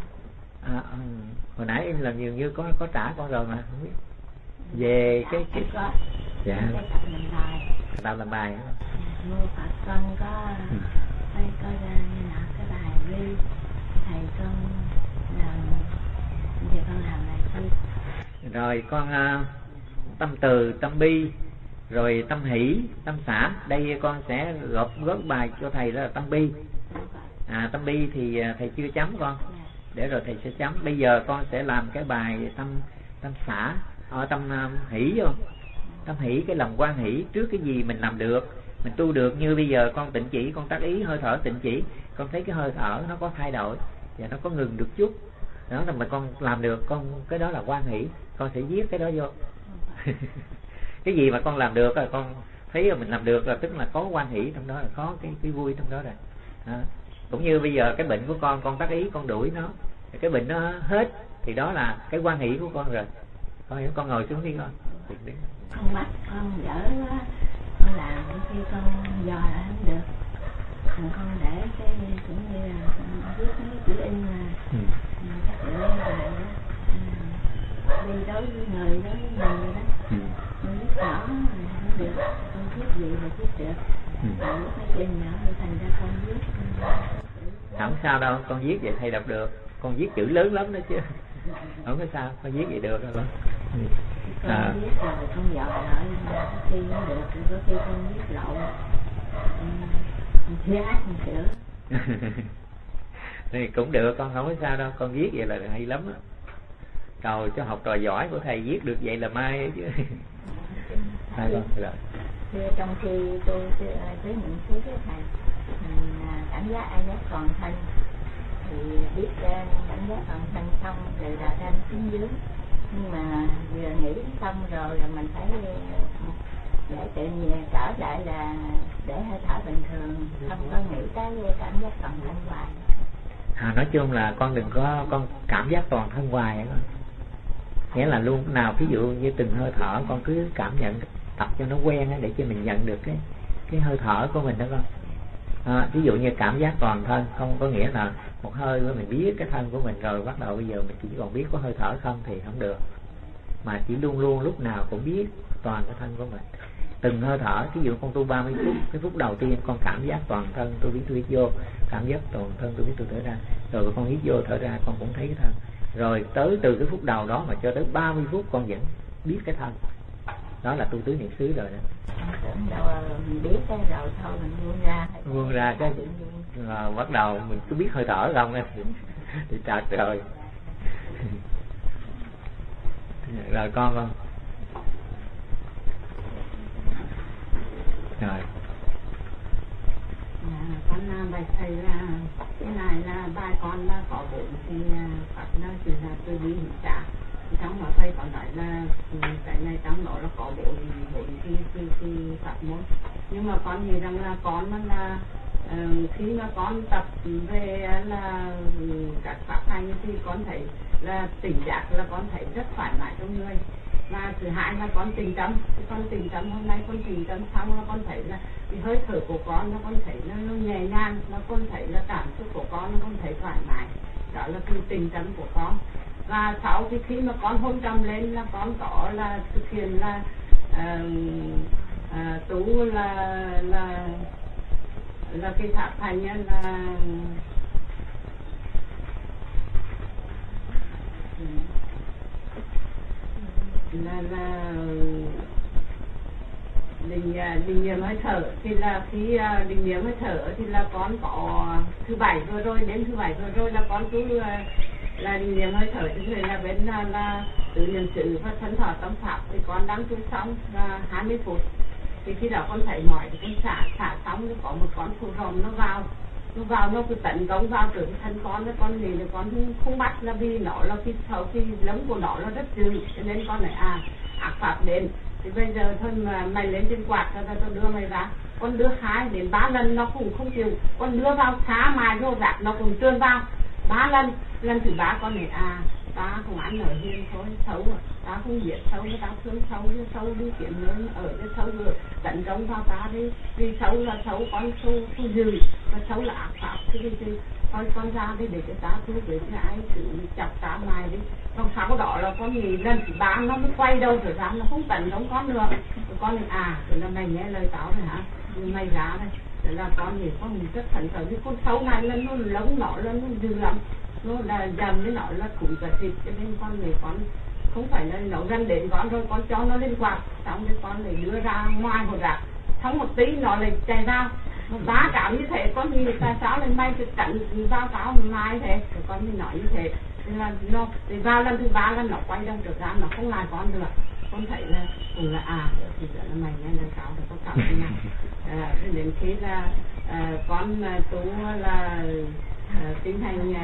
Hồi nãy em làm nhiều như có trả con rồi mà không biết về cái dạ tập làm bài mua Phật con có ra cái bài ghi thầy con làm, giờ con làm lại thôi. Rồi con tâm từ, tâm bi, rồi tâm hỷ, tâm xả. Đây con sẽ góp bài cho thầy, đó là tâm bi. Tâm bi thì thầy chưa chấm con, để rồi thầy sẽ chấm. Bây giờ con sẽ làm cái bài tâm xả, tâm hỷ vô. Tâm hỷ, cái lòng quan hỷ trước cái gì mình làm được, mình tu được. Như bây giờ con tịnh chỉ, con tác ý hơi thở tịnh chỉ, con thấy cái hơi thở nó có thay đổi và nó có ngừng được chút đó, là mà con làm được, con cái đó là quan hỷ, con sẽ viết cái đó vô. Cái gì mà con làm được là con thấy là mình làm được, là tức là có quan hỷ trong đó, là có cái vui trong đó rồi. Cũng như bây giờ cái bệnh của con tác ý con đuổi nó, cái bệnh nó hết thì đó là cái quan hỷ của con rồi. Con ngồi xuống đi con. Con mắt con dở quá, con làm khi con dò lại không được, còn con để cái cũng như là con viết mấy chữ in mà chắc chữ lại đó, đi đối với người đó, con viết rõ không được, con viết gì mà viết được, còn lúc mấy in nhỏ thì thành ra con viết. Không sao đâu, con viết vậy thầy đọc được, con viết chữ lớn lắm đó chứ. Không có sao, con viết vậy được rồi. Con viết rồi con dò lại, khi nó được thì có khi con viết lộn, con ác con sửa. Thì cũng được, con không có sao đâu, con viết vậy là hay lắm á. Cầu cho học trò giỏi của thầy viết được vậy là may chứ. Trong khi tôi tới những thứ cái thầy cảm giác ai giác còn thân, thì biết cảm giác còn thân xong rồi là thanh xuống dưới, nhưng mà vừa nghĩ xong rồi là mình phải để tự nhiên trở lại là để hơi thở bình thường, không có nghĩ tới cảm giác toàn thân hoài. Nói chung là con đừng có con cảm giác toàn thân hoài, nghĩa là luôn nào ví dụ như từng hơi thở con cứ cảm nhận, tập cho nó quen để cho mình nhận được cái hơi thở của mình đó con. Ví dụ như cảm giác toàn thân, không có nghĩa là một hơi mình biết cái thân của mình rồi bắt đầu bây giờ mình chỉ còn biết có hơi thở không thì không được, mà chỉ luôn luôn lúc nào cũng biết toàn cái thân của mình. Từng hơi thở, ví dụ con tu 30 phút, cái phút đầu tiên con cảm giác toàn thân, tôi biết tôi hít vô, cảm giác toàn thân tôi biết tôi thở ra, rồi con hít vô thở ra con cũng thấy cái thân, rồi tới từ cái phút đầu đó mà cho tới 30 phút con vẫn biết cái thân. Đó là tu tứ niệm xứ rồi đó. Mình biết cái rồi thôi mình buông ra cái bắt đầu mình cứ biết hơi thở không em thì trời trời. Rồi con rồi con bạch thầy là cái này là bài con là có bụng thì Phật nó chỉ là tôi đi hình trả, trong mà thầy còn nói là cái này trong đó là có bụng thì Phật môn. Nhưng mà con nghĩ rằng là con nó là khi mà con tập về là các pháp hành thì con thấy là tỉnh giác, là con thấy rất thoải mái trong người. Và thứ hai là con tĩnh tâm, con tĩnh tâm hôm nay con tĩnh tâm xong là con thấy là cái hơi thở của con nó con thấy nó nhẹ nhàng, nó con thấy là cảm xúc của con nó con thấy thoải mái. Đó là cái tĩnh tâm của con. Và sau khi mà con hôn trầm lên là con có là thực hiện là tú là cái pháp hành là định niệm hơi thở. Thì là khi định niệm hơi thở thì là con có thứ bảy vừa rồi, đến thứ bảy vừa rồi là con cứ là định niệm hơi thở, thì là bên là tự niệm xứ và thân thọ tâm pháp. Thì con đang tu xong là 20 phút, thì khi đó con thấy mỏi thì con xả xong, thì có một con thù rồng nó vào nó cứ tấn công vào từ cái thân con đó. Con nghĩ là con không bắt, là vì nó là cái lông của nó rất dữ, cho nên con lại ác pháp đến. Thì bây giờ thôi mà mày lên trên quạt cho tao đưa mày ra. Con đưa 2 đến 3 lần nó cũng không chịu. Con đưa vào xá mài vô rạc nó cũng trơn vào 3 lần. Lần thứ 3 con này ta không ăn ở hiền thôi, xấu à, ta không giết xấu, ta thương xấu đi kiếm lớn ở cái xấu vừa tấn công vào ta đi. Vì xấu là xấu, con thu dư, và xấu là ác pháp. Thì con ra đi để cho ta thu về cái ai tự chọc ta mài đi. Còn sau đó là con nghĩ lần thứ 3 nó mới quay đầu trở ra, nó không tấn công con nữa. Rồi con này rồi là mày nghe lời tao rồi hả, nhưng mày ra đây. Thế là con nghĩ con rất thận trọng, vì con xấu này lên nó lống nó lên nó dư lắm, nó là dầm với nó là cũng cả thịt, cho nên con người con không phải là nó gần đến con rồi con cho nó lên quạt, xong rồi con lại đưa ra ngoài một rạc, xong một tí nó lại chạy ra, nó bá cảm như thế. Con nghĩ tại sao lên may cái cạnh vào cáo mai thế, rồi con mới nói như thế. Thế là nó thì vào lần thứ 3 là nó quay đầu trở ra, nó không lại con được. Con thấy là cũng là thì là mày nghe là cáo được có cảm như này. Đến khi là con tú là tiến hành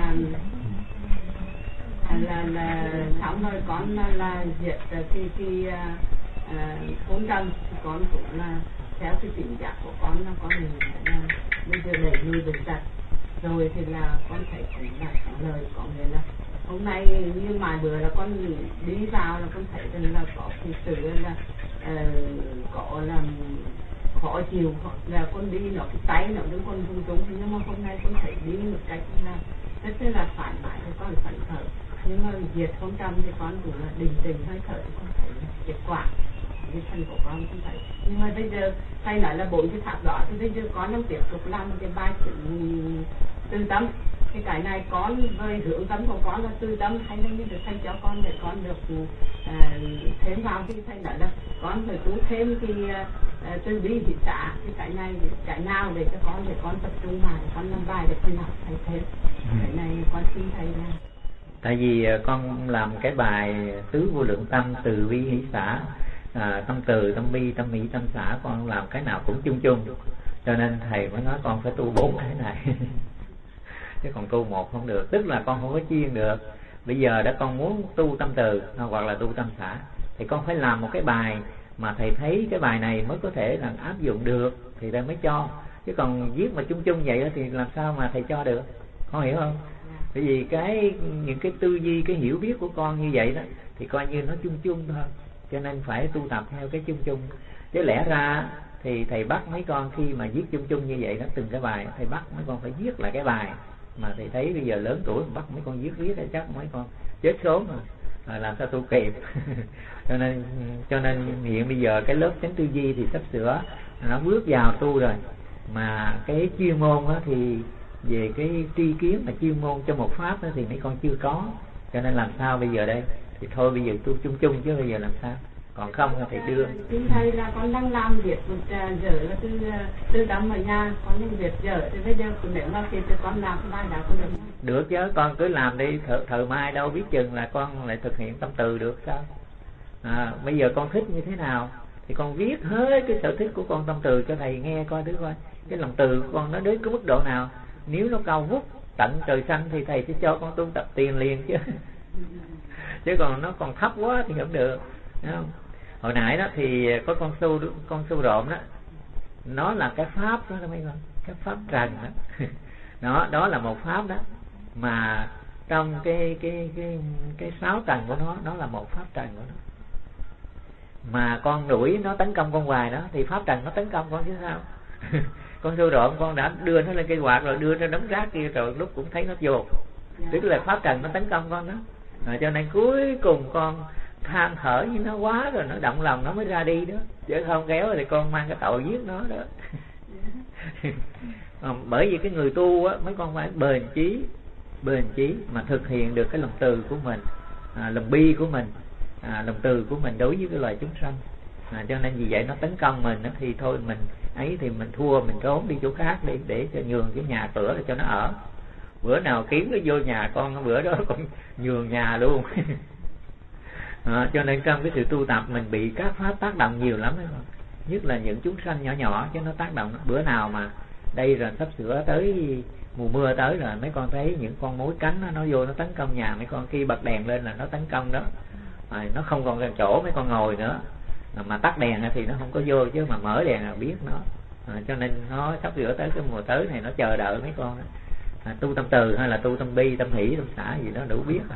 là xong rồi con là diệt khi hôn trầm, con cũng là theo cái tình giác của con là con mình là bây giờ đẩy lùi được giật rồi, thì là con thấy cũng là thắng lời. Có nghĩa là hôm nay như mai bữa là con đi vào là con thấy rằng là có cái sự là có là khó chịu, là con đi nó cái tay nó đứng con rung rung, nhưng mà hôm nay con thấy đi một cách là rất là thoải mái, thì con phấn khởi. Nhưng mà diệt không trầm thì con cũng là định tình hơi thở, thì con thấy là kết quả cái thân của con không thấy. Nhưng mà bây giờ thầy nói là 4 cái pháp đó, thì bây giờ con đang tiếp tục làm cái bài từ tâm. Cái này con với hướng tâm của con là từ tâm, hay là như được thầy cho con để con được thêm vào. Thì thầy nói là con phải tu thêm cái từ bi thị xã, cái này cái nào để cho con, để con tập trung vào, để con làm bài để con học thầy thêm. Cái này con xin thầy là tại vì con làm cái bài tứ vô lượng tâm, từ bi hỷ xả, tâm từ, tâm bi, tâm hỷ, tâm xả, con làm cái nào cũng chung chung, cho nên thầy mới nói con phải tu 4 cái này chứ còn tu 1 không được. Tức là con không có chuyên được. Bây giờ đã con muốn tu tâm từ hoặc là tu tâm xả, thì con phải làm một cái bài mà thầy thấy cái bài này mới có thể là áp dụng được thì thầy mới cho. Chứ còn viết mà chung chung vậy thì làm sao mà thầy cho được, con hiểu không? Bởi vì những cái tư duy, cái hiểu biết của con như vậy đó thì coi như nó chung chung thôi, cho nên phải tu tập theo cái chung chung. Chứ lẽ ra thì thầy bắt mấy con khi mà viết chung chung như vậy đó, từng cái bài thầy bắt mấy con phải viết lại cái bài mà thầy thấy bây giờ lớn tuổi bắt mấy con viết chắc mấy con chết sớm rồi làm sao tu kịp. cho nên hiện bây giờ cái lớp chánh tư duy thì sắp sửa nó bước vào tu rồi, mà cái chuyên môn đó thì về cái tri kiến mà chuyên môn cho một pháp đó thì mấy con chưa có, cho nên làm sao bây giờ đây thì thôi bây giờ tu chung chung chứ bây giờ làm sao, còn không thì đưa. Xin thầy là con đang làm việc dở là từ đóng ở nhà, có những việc dở thì bây giờ nếu mà khi con làm mai đã có được. Được chứ, con cứ làm đi, thời mai đâu biết chừng là con lại thực hiện tâm từ được sao. Bây giờ con thích như thế nào thì con viết hết cái sở thích của con tâm từ cho thầy nghe coi thử coi cái lòng từ của con nó đến cái mức độ nào. Nếu nó cao vút tận trời xanh thì thầy sẽ cho con tu tập tiền liền chứ. Chứ còn nó còn thấp quá thì không được, đúng không? Hồi nãy đó thì có con sâu rộm đó, nó là cái pháp đó mấy con, cái pháp trần đó. Đó là một pháp đó, mà trong cái sáu trần của nó là một pháp trần của nó. Mà con đuổi nó tấn công con hoài đó thì pháp trần nó tấn công con chứ sao. Con sâu rộm con đã đưa nó lên cây quạt rồi, đưa nó đống rác kia rồi lúc cũng thấy nó vô, tức là pháp trần nó tấn công con đó. Cho nên cuối cùng con than thở với nó quá rồi nó động lòng nó mới ra đi đó, chứ không kéo thì con mang cái tội giết nó đó. Bởi vì cái người tu á, mấy con phải bền chí mà thực hiện được cái lòng từ của mình, lòng bi của mình, lòng từ của mình đối với cái loài chúng sanh. Cho nên vì vậy nó tấn công mình đó, thì thôi mình ấy thì mình thua, mình trốn đi chỗ khác đi để cho nhường cái nhà cửa để cho nó ở. Bữa nào kiếm nó vô nhà con, bữa đó con nhường nhà luôn. Cho nên trong cái sự tu tập mình bị các pháp tác động nhiều lắm đấy, nhất là những chúng sanh nhỏ nhỏ chứ nó tác động. Bữa nào mà đây rồi sắp sửa tới mùa mưa tới rồi, mấy con thấy những con mối cánh nó vô nó tấn công nhà mấy con, khi bật đèn lên là nó tấn công đó. Nó không còn gần chỗ mấy con ngồi nữa, mà tắt đèn thì nó không có vô, chứ mà mở đèn là biết nó. Cho nên nó sắp sửa tới cái mùa tới này nó chờ đợi mấy con tu tâm từ hay là tu tâm bi, tâm hỷ, tâm xả gì đó đủ biết.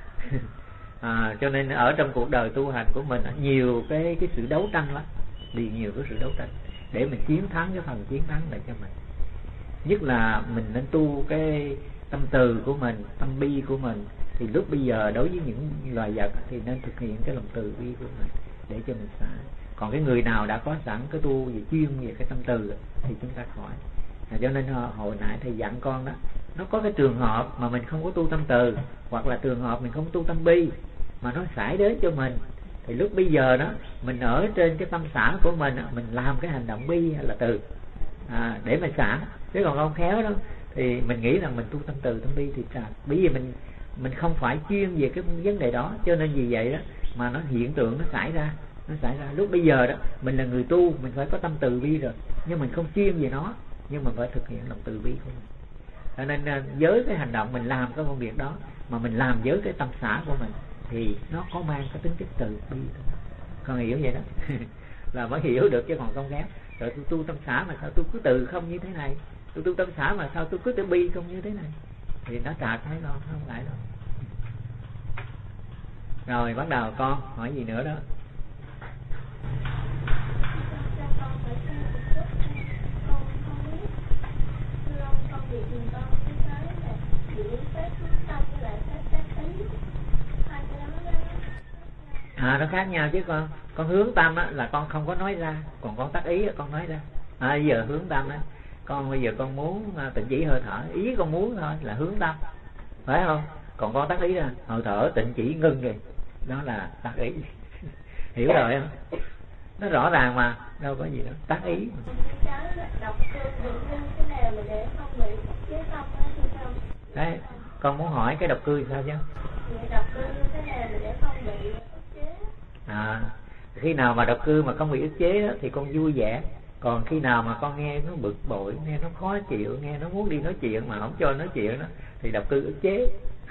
Cho nên ở trong cuộc đời tu hành của mình nhiều cái sự đấu tranh lắm, đi nhiều cái sự đấu tranh để mình chiến thắng cái phần chiến thắng lại cho mình. Nhất là mình nên tu cái tâm từ của mình, tâm bi của mình, thì lúc bây giờ đối với những loài vật thì nên thực hiện cái lòng từ bi của mình để cho mình xả. Còn cái người nào đã có sẵn cái tu về chuyên về cái tâm từ thì chúng ta khỏi. Cho nên hồi nãy thầy dặn con đó, nó có cái trường hợp mà mình không có tu tâm từ, hoặc là trường hợp mình không tu tâm bi mà nó xảy đến cho mình, thì lúc bây giờ đó mình ở trên cái tâm xả của mình làm cái hành động bi hay là từ để mà xả. Chứ còn không khéo đó thì mình nghĩ rằng mình tu tâm từ tâm bi thì sao? Bởi vì mình không phải chuyên về cái vấn đề đó, cho nên vì vậy đó mà nó hiện tượng nó xảy ra. Lúc bây giờ đó mình là người tu, mình phải có tâm từ bi rồi, nhưng mình không chuyên về nó, nhưng mà phải thực hiện lòng từ bi của mình. Cho nên với cái hành động mình làm cái công việc đó mà mình làm với cái tâm xả của mình thì nó có mang cái tính chất từ bi. Con hiểu vậy đó. Là mới hiểu được, chứ còn không kém rồi tôi tu tâm xả mà sao tôi cứ từ không như thế này, tôi tu tâm xả mà sao tôi cứ từ bi không như thế này, thì nó trạc thấy không lại đâu. Rồi bắt đầu con hỏi gì nữa đó. Nó khác nhau chứ con hướng tâm á, là con không có nói ra, còn con tác ý con nói ra. Bây giờ hướng tâm á, con bây giờ con muốn tịnh chỉ hơi thở, ý con muốn thôi là hướng tâm, phải không? Còn con tác ý ra hơi thở tịnh chỉ ngưng rồi, đó là tác ý. Hiểu rồi không? Nó rõ ràng mà, đâu có gì đâu, tác ý. Đấy, con muốn hỏi cái độc cư sao chứ? Khi nào mà độc cư mà không bị ức chế đó, thì con vui vẻ. Còn khi nào mà con nghe nó bực bội, nghe nó khó chịu, nghe nó muốn đi nói chuyện mà không cho nói chuyện đó, thì độc cư ức chế.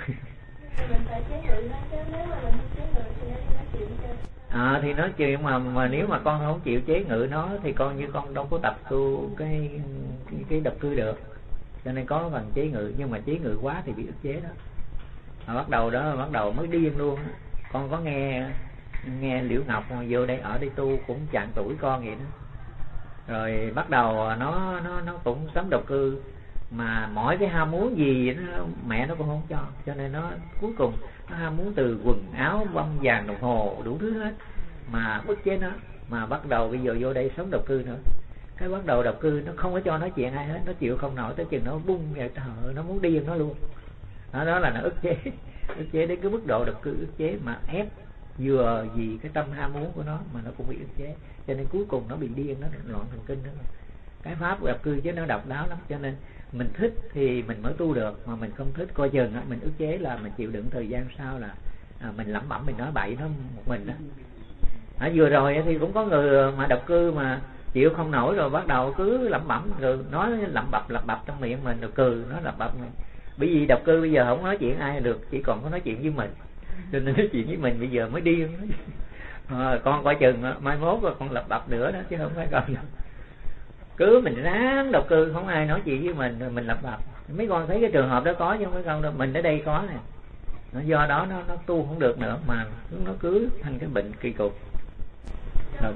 Thì nói chuyện mà nếu mà con không chịu chế ngự nó thì con như con đâu có tập tu cái độc cư được. Cho nên có phần chế ngự, nhưng mà chế ngự quá thì bị ức chế đó. Bắt đầu mới điên luôn. Con có nghe Liễu Ngọc vô đây ở đây tu cũng chạng tuổi con vậy đó. rồi bắt đầu nó cũng sống độc cư, mà mỗi cái ham muốn gì mẹ nó cũng không cho nên nó cuối cùng nó ham muốn từ quần áo, bông vàng, đồng hồ, đủ thứ hết mà bức chế nó, mà bắt đầu bây giờ vô đây sống độc cư nữa. Cái bắt đầu độc cư nó không có cho nói chuyện ai hết, nó chịu không nổi, tới chừng nó bung vậy, nó muốn điên nó luôn. Đó là nó ức chế đến cái mức độ độc cư, ức chế mà ép vừa vì cái tâm ham muốn của nó mà nó cũng bị ức chế, cho nên cuối cùng nó bị điên, nó loạn thần kinh đó. Cái pháp của độc cư chứ nó độc đáo lắm, cho nên mình thích thì mình mới tu được, mà mình không thích coi chừng mình ức chế là mình chịu đựng thời gian sau là mình lẩm bẩm, mình nói bậy nó một mình đó. Vừa rồi thì cũng có người mà độc cư mà chịu không nổi rồi bắt đầu cứ lẩm bẩm rồi nói lẩm bập trong miệng mình rồi cười nó lẩm bập mình. Bởi vì độc cư bây giờ không nói chuyện ai được, chỉ còn có nói chuyện với mình, cho nên nói chuyện với mình bây giờ mới điên. Con coi chừng mai mốt rồi con lẩm bập nữa đó chứ không phải con đâu. Cứ mình ráng độc cư không ai nói chuyện với mình rồi mình lẩm bập. Mấy con thấy cái trường hợp đó có chứ không phải con đâu, mình ở đây có nè. Do đó nó tu không được nữa mà nó cứ thành cái bệnh kỳ cục. Rồi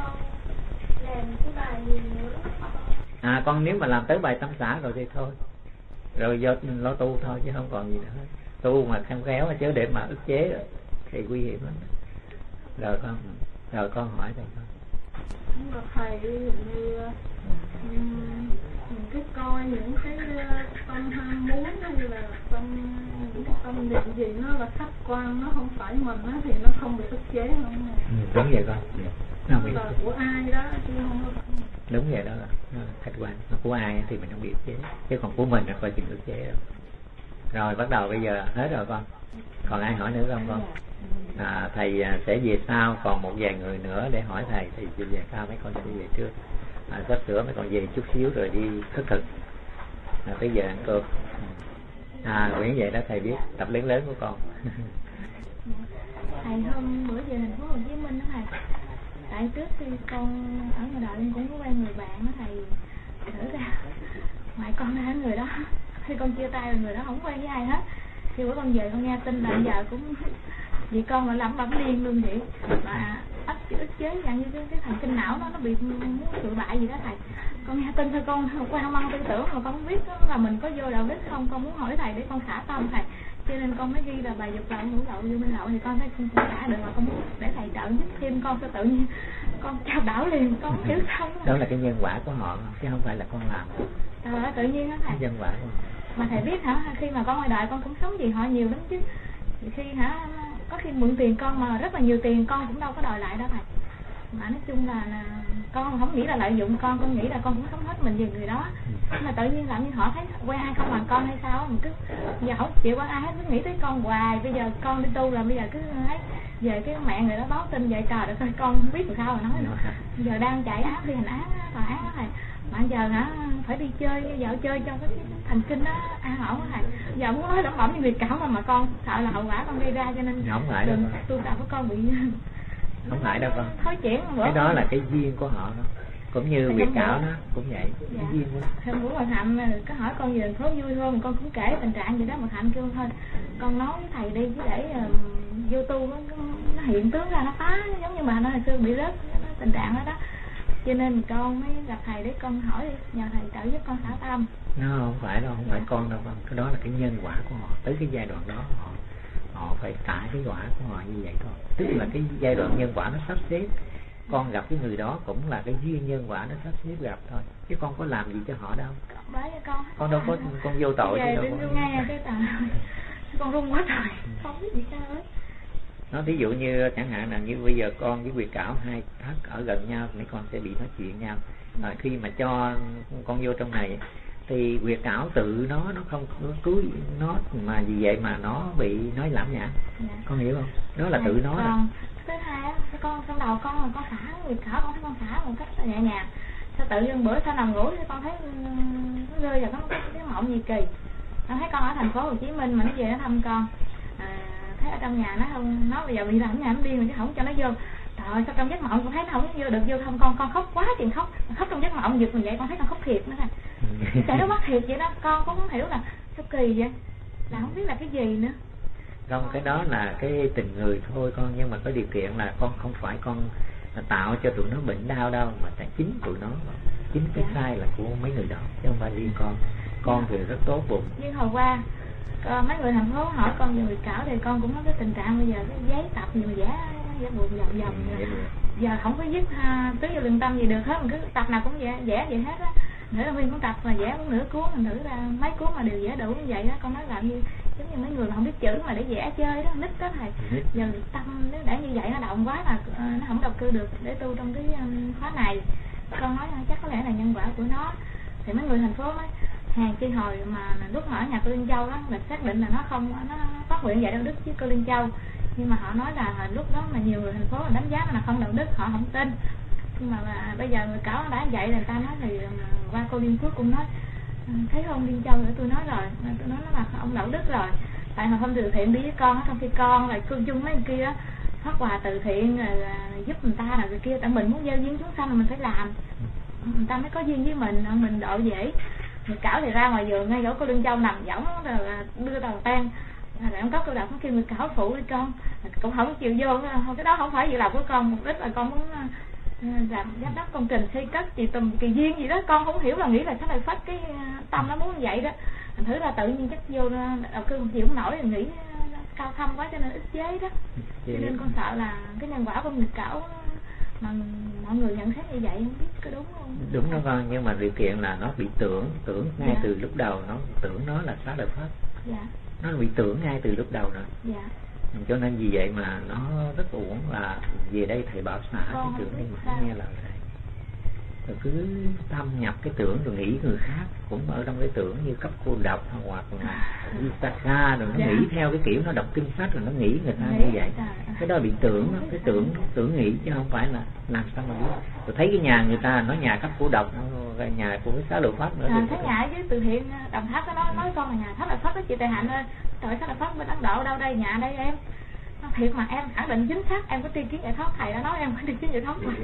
con nếu mà làm tới bài tâm xã rồi thì thôi, rồi do lo tu thôi chứ không còn gì nữa hết. Tu mà không khéo chứ để mà ức chế thì nguy hiểm lắm. Rồi con hỏi thầy con. Thầy ví dụ như mình cứ coi những cái tâm ham muốn hay là những cái tâm niệm gì nó là khách quan, nó không phải mình á, thì nó không bị ức chế không? Đúng vậy con. Nó là của ai đó chứ không có. Đúng vậy đó, nó là khách quan. Nó của ai thì mình không bị ức chế, chứ còn của mình là coi chừng ức chế đâu. Rồi bắt đầu bây giờ hết rồi con. Còn ai hỏi nữa không con? Thầy sẽ về sau, còn một vài người nữa để hỏi thầy thì về sau mấy con sẽ về trước. Sắp sửa mấy con về chút xíu rồi đi khất thực. Tới giờ ăn cơm. Nguyễn vậy đó thầy biết tập lớn của con. Thầy hôm bữa về thành phố Hồ Chí Minh đó thầy. Tại trước khi con ở ngoài đời cũng có quen người bạn đó thầy, thử ra ngoại con ra người đó, khi con chia tay rồi người đó không quen với ai hết. Khi bữa con về con nghe tin là giờ cũng vì con mà lẩm bẩm điên luôn vậy, mà ức chế dạng như cái thần kinh não nó bị muốn tự bại gì đó thầy. Con nghe tin thôi con quan mang tư tưởng mà con không biết là mình có vô đạo đức không, con muốn hỏi thầy để con xả tâm thầy, cho nên con mới ghi là bài dục lậu, ngũ lậu, vô minh lậu, thì con thấy con xả được, mà con muốn để thầy trợ giúp thêm con cho tự nhiên con trao đảo liền, con không hiểu sao đó là cái nhân quả của họ chứ không phải là con làm. Tự nhiên đó thầy. Nhân quả của họ. Mà thầy biết hả, khi mà con ngoài đời con cũng sống vì họ nhiều lắm chứ, khi có khi mượn tiền con mà rất là nhiều tiền con cũng đâu có đòi lại đâu thầy. Mà nói chung là con không nghĩ là lợi dụng con nghĩ là con cũng sống hết mình vì người đó. Nhưng mà tự nhiên làm như họ thấy quen ai không bằng con hay sao, mình cứ giờ không chịu quan ai hết, cứ nghĩ tới con hoài. Bây giờ con đi tu là bây giờ cứ thấy về cái mẹ người đó báo tin vậy, trời đất ơi con không biết làm sao mà nói nữa. Giờ đang chạy án thi hành án tòa án đó thầy, mà giờ phải đi chơi dạo chơi cho cái thần kinh nó an ổn đó thầy. Giờ muốn nói lẩm bẩm như người cảm mà con sợ là hậu quả con gây ra, cho nên đừng tu tập của con bị không phải đâu con. Thói chuyển cái đó là cái duyên của họ đó, cũng như Nguyệt Cảo nó cũng vậy. Cái duyên của nó. Hôm bữa mà Hạnh có hỏi con về thành phố vui hơn, con cũng kể tình trạng gì đó, mà Hạnh kêu thôi con nói với thầy đi, chứ để vô tu nó hiện tướng ra nó phá, giống như bà nó hồi xưa bị rớt tình trạng đó đó, cho nên con mới gặp thầy để con hỏi đi, nhờ thầy trợ giúp con xả tâm. Nó không phải đâu, không phải con đâu con, cái đó là cái nhân quả của họ. Tới cái giai đoạn đó họ phải trả cái quả của họ như vậy thôi. Tức là cái giai đoạn nhân quả nó sắp xếp, con gặp cái người đó cũng là cái duyên nhân quả nó sắp xếp gặp thôi, chứ con có làm gì cho họ đâu. Con đâu có, con vô tội chứ đâu. Nghe cái con run quá trời, không biết gì sao hết. Nó ví dụ như chẳng hạn là như bây giờ con với Nguyệt Cảo hai thất ở gần nhau, mấy con sẽ bị nói chuyện nhau. Rồi khi mà cho con vô trong này thì Nguyệt Cảo tự nó không cứu nó, mà vì vậy mà nó bị nói lảm nhảm. Con hiểu không? Đó là tự nó đó. Thứ hai con trong đầu con xả Nguyệt Cảo, con thấy con xả một cách nhẹ nhàng. Sao tự nhiên bữa sau nằm ngủ thì con thấy nó rơi vào cái mộng gì kỳ. Con thấy con ở thành phố Hồ Chí Minh mà nó về nó thăm con, thấy ở trong nhà nó không, nó bây giờ bị làm nhà nó điên rồi chứ không cho nó vô. Trời ơi, sao trong giấc mộng con thấy nó không vô được vô thăm con khóc quá chuyện khóc trong giấc mộng giật mình vậy, con thấy con khóc thiệt nữa nè. Chạy nước mắt thiệt vậy đó, con cũng không hiểu là sao kỳ vậy, là không biết là cái gì nữa. Không, cái đó là cái tình người thôi con, nhưng mà có điều kiện là con không phải con tạo cho tụi nó bệnh đau đâu, mà tại chính tụi nó, chính cái sai là của mấy người đó chứ không phải riêng con thì rất tốt bụng. Nhưng hồi qua mấy người thành phố hỏi con về người cảo thì con cũng có cái tình trạng bây giờ cái giấy tập gì mà vẽ buồn vòng giờ không có dứt tới giờ lương tâm gì được hết, mình cứ tập nào cũng vẽ vậy hết á. Nửa là nguyên cũng tập mà vẽ cũng nửa cuốn, mình thử ra mấy cuốn mà đều vẽ đủ như vậy đó. Con nói làm như giống như mấy người mà không biết chữ mà để vẽ chơi đó, nít đó thầy. Giờ tâm nếu để như vậy nó động quá là nó không đầu cư được để tu trong cái khóa này. Con nói chắc có lẽ là nhân quả của nó. Thì mấy người thành phố nói hàng chi hồi mà lúc mà ở nhà cô Liên Châu đó là xác định là nó không nó phát nguyện dạy đạo đức với cô Liên Châu, nhưng mà họ nói là lúc đó mà nhiều người thành phố là đánh giá là không đạo đức, họ không tin. Nhưng mà bây giờ người cảo đã dạy là người ta nói thì qua cô Liên Phước cũng nói thấy không Liên Châu nữa, tôi nói rồi, tôi nói là ông đạo đức rồi. Tại mà không từ thiện đi với con, trong khi con lại cương chung mấy người kia phát quà từ thiện rồi giúp người ta là người kia, tại mình muốn gieo duyên chúng sanh là mình phải làm, người ta mới có duyên với mình độ dễ. Người cảo thì ra ngoài vườn ngay chỗ cô Liên Châu nằm võng rồi đưa đầu tan rồi ông có cô đọc nó kêu người cảo phụ đi con, cũng không chịu vô. Cái đó không phải việc làm của con, mục đích là con muốn làm giám đốc công trình xây cất gì tùm kỳ duyên gì đó, con không hiểu là nghĩ là sao lại phát cái tâm nó muốn như vậy đó. Mình thử là tự nhiên chắc vô đầu cư chịu không nổi, nghĩ cao thâm quá cho nên ít chế đó. Cho nên con sợ là cái nhân quả của người cảo mà mọi người nhận xét như vậy không biết có đúng không? Đúng đó con, nhưng mà điều kiện là nó bị tưởng ngay từ lúc đầu, nó tưởng nó là xá lợi pháp. Nó bị tưởng ngay từ lúc đầu rồi. Cho nên vì vậy mà nó rất uổng là về đây thầy bảo xả cái tưởng đi mà nghe lời thầy. Rồi cứ thâm nhập cái tưởng rồi nghĩ người khác cũng ở trong cái tưởng như cấp cô độc hoặc là Vitaka rồi nó nghĩ theo cái kiểu nó đọc kinh sách rồi nó nghĩ người ta như vậy. Cái đó bị tưởng đó, cái tưởng nghĩ chứ không phải là làm sao mà biết. Rồi thấy cái nhà người ta nói nhà cấp cô độc, nhà của cái xá lợi pháp nữa. Thấy nhà với từ thiện Đồng Tháp nó nói con là nhà xá lợi pháp đó chị Tề Hạnh ơi. Trời, xá lợi pháp bên Ấn Độ đâu đây, nhà đây em. Thiệt mà em khẳng định chính xác, em có tri kiến giải thoát, thầy đã nói em có tri kiến giải thoát mà.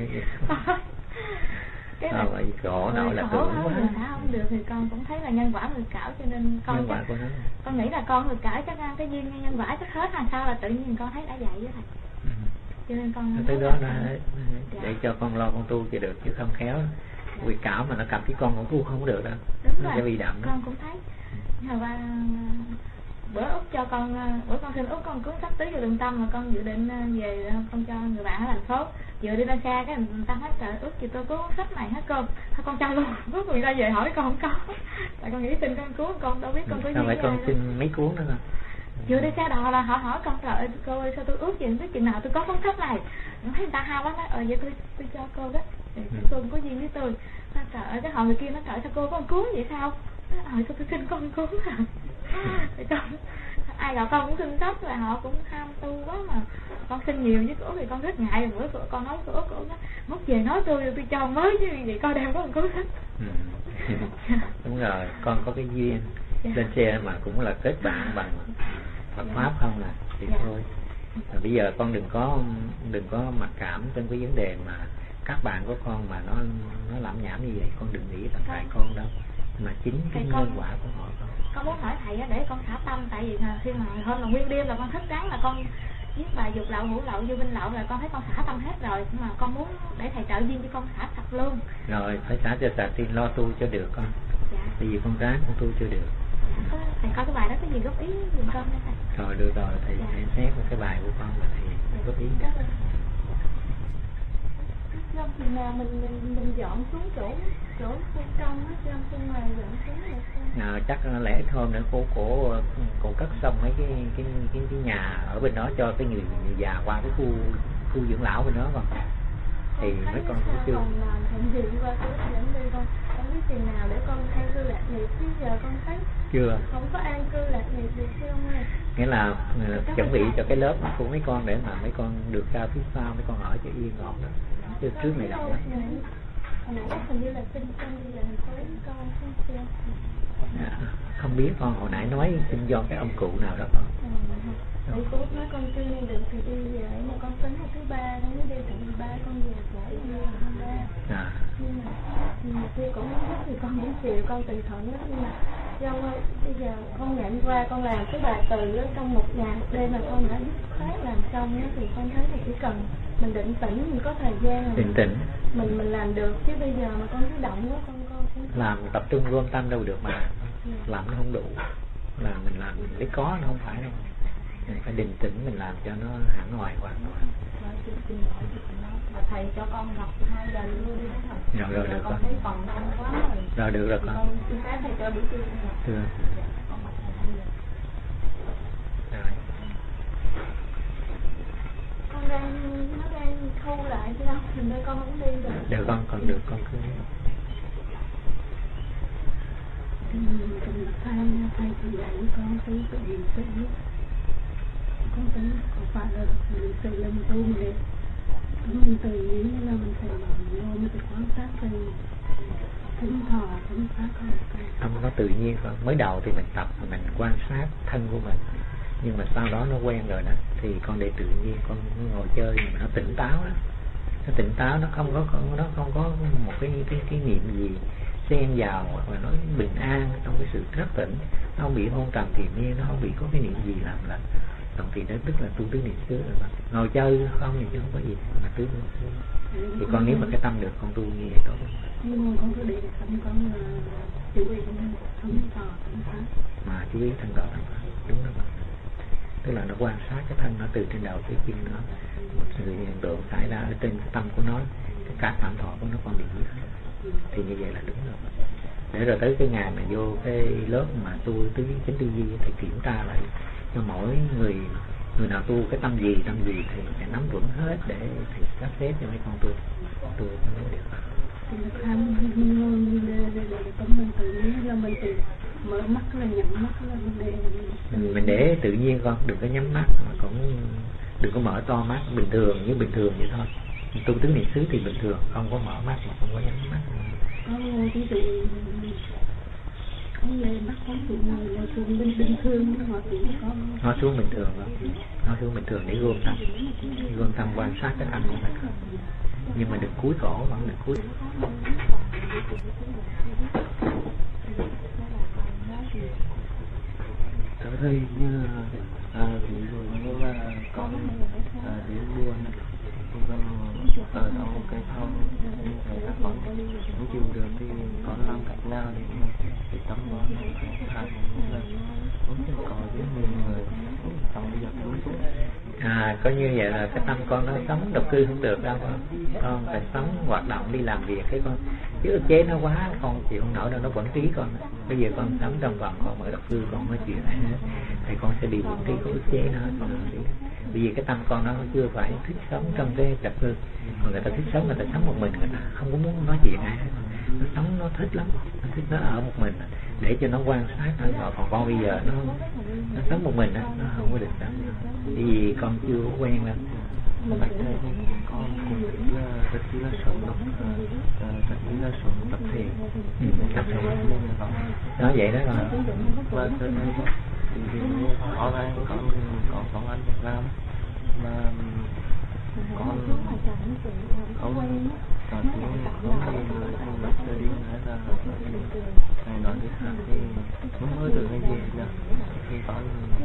Cái này khổ nổi là tưởng quá. Không được thì con cũng thấy là nhân quả người cảo, cho nên con nghĩ là con người cảo chắc cái duyên nhân quả chắc hết, sao là tự nhiên con thấy đã vậy với thầy. Cho nên con tới đó là để cho con lo con tu thì được, chứ không khéo người cảo mà nó cầm cái con tu không được đâu. Đúng nó rồi, sẽ bị đậm. Con cũng thấy. Hồi qua bữa Út cho con, bữa con xin Út con cuốn sách Tứ Vô Lương Tâm mà con dự định về con cho người bạn ở thành phố. Vừa đi ra xa cái người ta nói trời Út chị tôi cuốn sách này hết con, thôi con cho luôn. Út người ta về hỏi con không có. Tại con nghĩ xin con cuốn, con đâu biết con có gì. Sao vậy con xin mấy cuốn nữa nè. Vừa đi xe đò là họ hỏi con trời ơi cô ơi sao tôi ước gì biết chừng nào tôi có cuốn sách này. Thấy người ta ham quá nói vậy tôi cho cô đó. Cô cũng có duyên với tôi. Trời ơi cái họ người kia nói trời sao cô có một cuốn vậy sao? Sao tôi xin con cuốn à? Con ai gọi con cũng xin sách và họ cũng ham tu quá mà con xin nhiều với cổ thì con rất ngại. Bữa con nói cổ mốt về nói tôi cho mới chứ vậy con đem có một cuốn sách. Đúng rồi, con có cái duyên lên xe mà cũng là kết bạn bằng Phật pháp không nè thì thôi. Bây giờ con đừng có mặc cảm trên cái vấn đề mà các bạn của con mà nó lẩm nhẩm như vậy, con đừng nghĩ là tại con đâu, mà chính cái nhân quả của họ thôi. Con muốn hỏi thầy để con xả tâm, tại vì khi mà hôm là nguyên đêm là con thức trắng là con viết bài dục lậu, hữu lậu, vô minh lậu là con thấy con xả tâm hết rồi, nhưng mà con muốn để thầy trợ duyên cho con xả sạch luôn. Rồi phải xả cho sạch thì lo tu cho được con. Dạ. Tại vì con ráng con tu chưa được. Dạ. Thầy coi cái bài đó có gì góp ý giùm con nha thầy. Rồi được rồi, thầy sẽ xét cái bài của con và thầy góp ý. Không thì nào mình dọn xuống chỗ trong á, trong ngoài dọn xuống chắc nó lẽ ít hôm nữa cô cất xong mấy cái nhà ở bên đó cho cái người già qua cái khu dưỡng lão bên đó con. Thì mấy con cũng chưa. Còn làm gì qua cái dẫn đi con biết tiền nào để con an cư lạc nghiệp, chứ giờ con thấy chưa không có an cư lạc nghiệp được không ơi. Nghĩa là chuẩn bị cho cái lớp của mấy con để mà mấy con được ra phía sau mấy con ở cho yên ổn đó. Chứ trước này động lắm. Hình như là sinh đi là con không không biết con hồi nãy nói xin do cái ông cụ nào đó con. Thì cô nói con chưa đi được thì đi về, mà con tính là thứ ba nó mới đi, thứ ba con về trễ như là hôm ba. Nhưng mà kia cũng thích thì con cũng chịu, con tùy thuận đó. Nhưng mà do bây giờ con nhận qua con làm cái bài từ đó trong một ngày một đêm là con đã dứt khoát làm xong công á, thì con thấy là chỉ cần mình định tĩnh, mình có thời gian định tĩnh mình làm được, chứ bây giờ mà con cứ động quá con làm tập trung gom tâm đâu được mà làm nó không đủ, là mình làm lấy có nó không phải đâu, mình phải định tĩnh mình làm cho nó hẳn ngoài hoàn toàn. Thầy cho con học 2 lần luôn đi thầy. Rồi được con con. thấy còn đông quá rồi. Rồi được rồi con. Cái thầy cho buổi trưa. Thưa. Rồi. Con nó đang thu lại chứ đâu, mình đây con không đi được. Được con, còn được con cứ. Thầy chỉ dạy con tự nhiên tự nhiên. Con tính có phải là mình tự làm tu mình tự nhiên là mình phải vô mình phải quan sát từ thính thọ thính pháp không có tự nhiên thôi. Mới đầu thì mình tập mình quan sát thân của mình, nhưng mà sau đó nó quen rồi đó thì con để tự nhiên con ngồi chơi mà nó tỉnh táo đó, nó tỉnh táo, nó không có một cái niệm gì xen vào hoặc là nói bình an trong cái sự rất tỉnh, nó không bị hôn trầm thiền miên, nó không bị có cái niệm gì làm lạnh. Đồng thì đó tức là tu tứ niệm xứ rồi. Ngồi chơi không thì chứ không có gì mà tứ niệm xứ. Thì con nếu mà cái tâm được con tu như vậy tốt. Nhưng mà con cứ để tâm con chú ý thính thọ thính pháp. Mà chú ý thân thọ thính pháp đúng đó. Tức là nó quan sát cái thân nó từ trên đầu tới chân nó, một sự hiện tượng xảy ra ở trên cái tâm của nó, cái các cảm thọ của nó con đều biết hết. Thì như vậy là đúng rồi. Để rồi tới cái ngày mà vô cái lớp mà tu tứ chánh tư duy thì kiểm tra lại cho mỗi người nào tu cái tâm gì thì sẽ nắm vững hết để thầy sắp xếp cho mấy con tu nó được. Tham tâm mình tự nhiên là mình tự mở mắt là nhắm mắt là mình để tự nhiên con, đừng có nhắm mắt mà cũng đừng có mở to mắt, bình thường vậy thôi. Tu tứ niệm xứ thì bình thường, không có mở mắt mà không có nhắm mắt. Ví dụ không lên mắt có sự ngồi là xuống bình thường họ chỉ có nó xuống bình thường đó. Nó xuống bình thường để gom tâm quan sát cái tâm của mình, nhưng mà đừng cúi cổ, vẫn đừng cúi. Ở đây như ví dụ như là con đến buồn con ở trong cái phòng như thế là con không chịu được thì con làm cách nào để tâm con thả như là không thể có với nhiều người trong bây giờ đúng tốt. Có như vậy là cái tâm con nó sống độc cư không được đâu, con phải sống hoạt động đi làm việc cái con chứ ức chế nó quá con chịu không nổi đâu, nó quản trí con. Bây giờ con sống trong vòng con ở độc cư con nói chuyện này hết thì con sẽ bị quản trí, có ức chế nó con đi. Bởi vì cái tâm con nó chưa phải thích sống trong cái độc cư, còn người ta thích sống, người ta sống một mình, người ta không có muốn nói chuyện ai hết, nó sống nó thích lắm, nó thích nó ở một mình để cho nó quan sát nó. Còn con bây giờ nó sống một mình nó không có được đâu, vì con chưa quen lắm. Bạch thầy con cũng rất là sống động, rất là sống tập thể, tập thể nên là nói vậy đó con. Và thưa thầy thì có này con có công ăn việc làm mà con không có tiếng không hay nói thành bác thầy đi nói là thầy nói đi khác thì không mơ tưởng cái gì nữa, thì con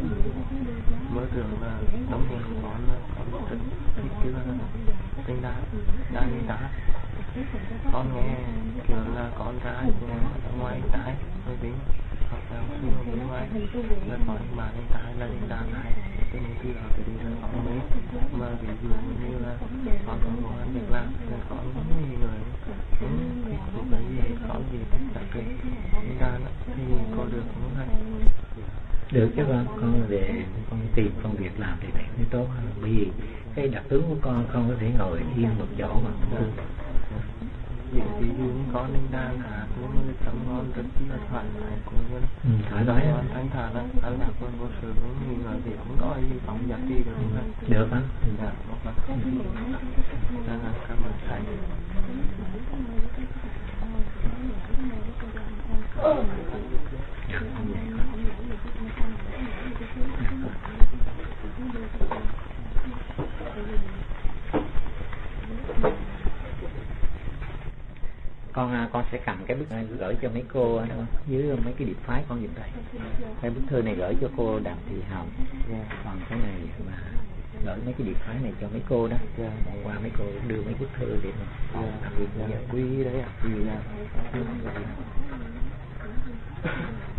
mơ tưởng là tâm hồn của con là con rất thích cái là tinh đa đi đá. Con nghe kiểu là con ra ngoài trái rồi tính hoặc là khi mà bên ngoài là có những bạn lên trái là lên đá này cái những khi đó thì đi là con mới mà ví dụ như là con có công ăn việc làm thì con không nhiều người cũng thích một cái gì con gì tất cả cái lên đá thì có được không hay được chứ con về con tìm công việc làm thì này mới tốt hơn, bởi vì cái đặc tướng của con không có thể ngồi yên một chỗ mà tu. Ví dụ như con nên đàn hát nhưng mà tâm con rất là thoải mái cũng như thoải mái con thanh thản lắm, anh lạc con vô sự cũng như là việc cũng có gì phóng giá trị được không ạ? Được hả? Dạ, một mặt cảm ơn thầy. Con sẽ cầm cái bức gửi cho mấy cô đó, dưới mấy cái điệp phái con giùm thầy. Cái bức thư này gửi cho cô Đàm Thị Hồng, còn cái này mà gửi mấy cái điện thoại này cho mấy cô đó. Hôm qua mấy cô đưa mấy bức thư để mình làm việc. Quý đấy ạ.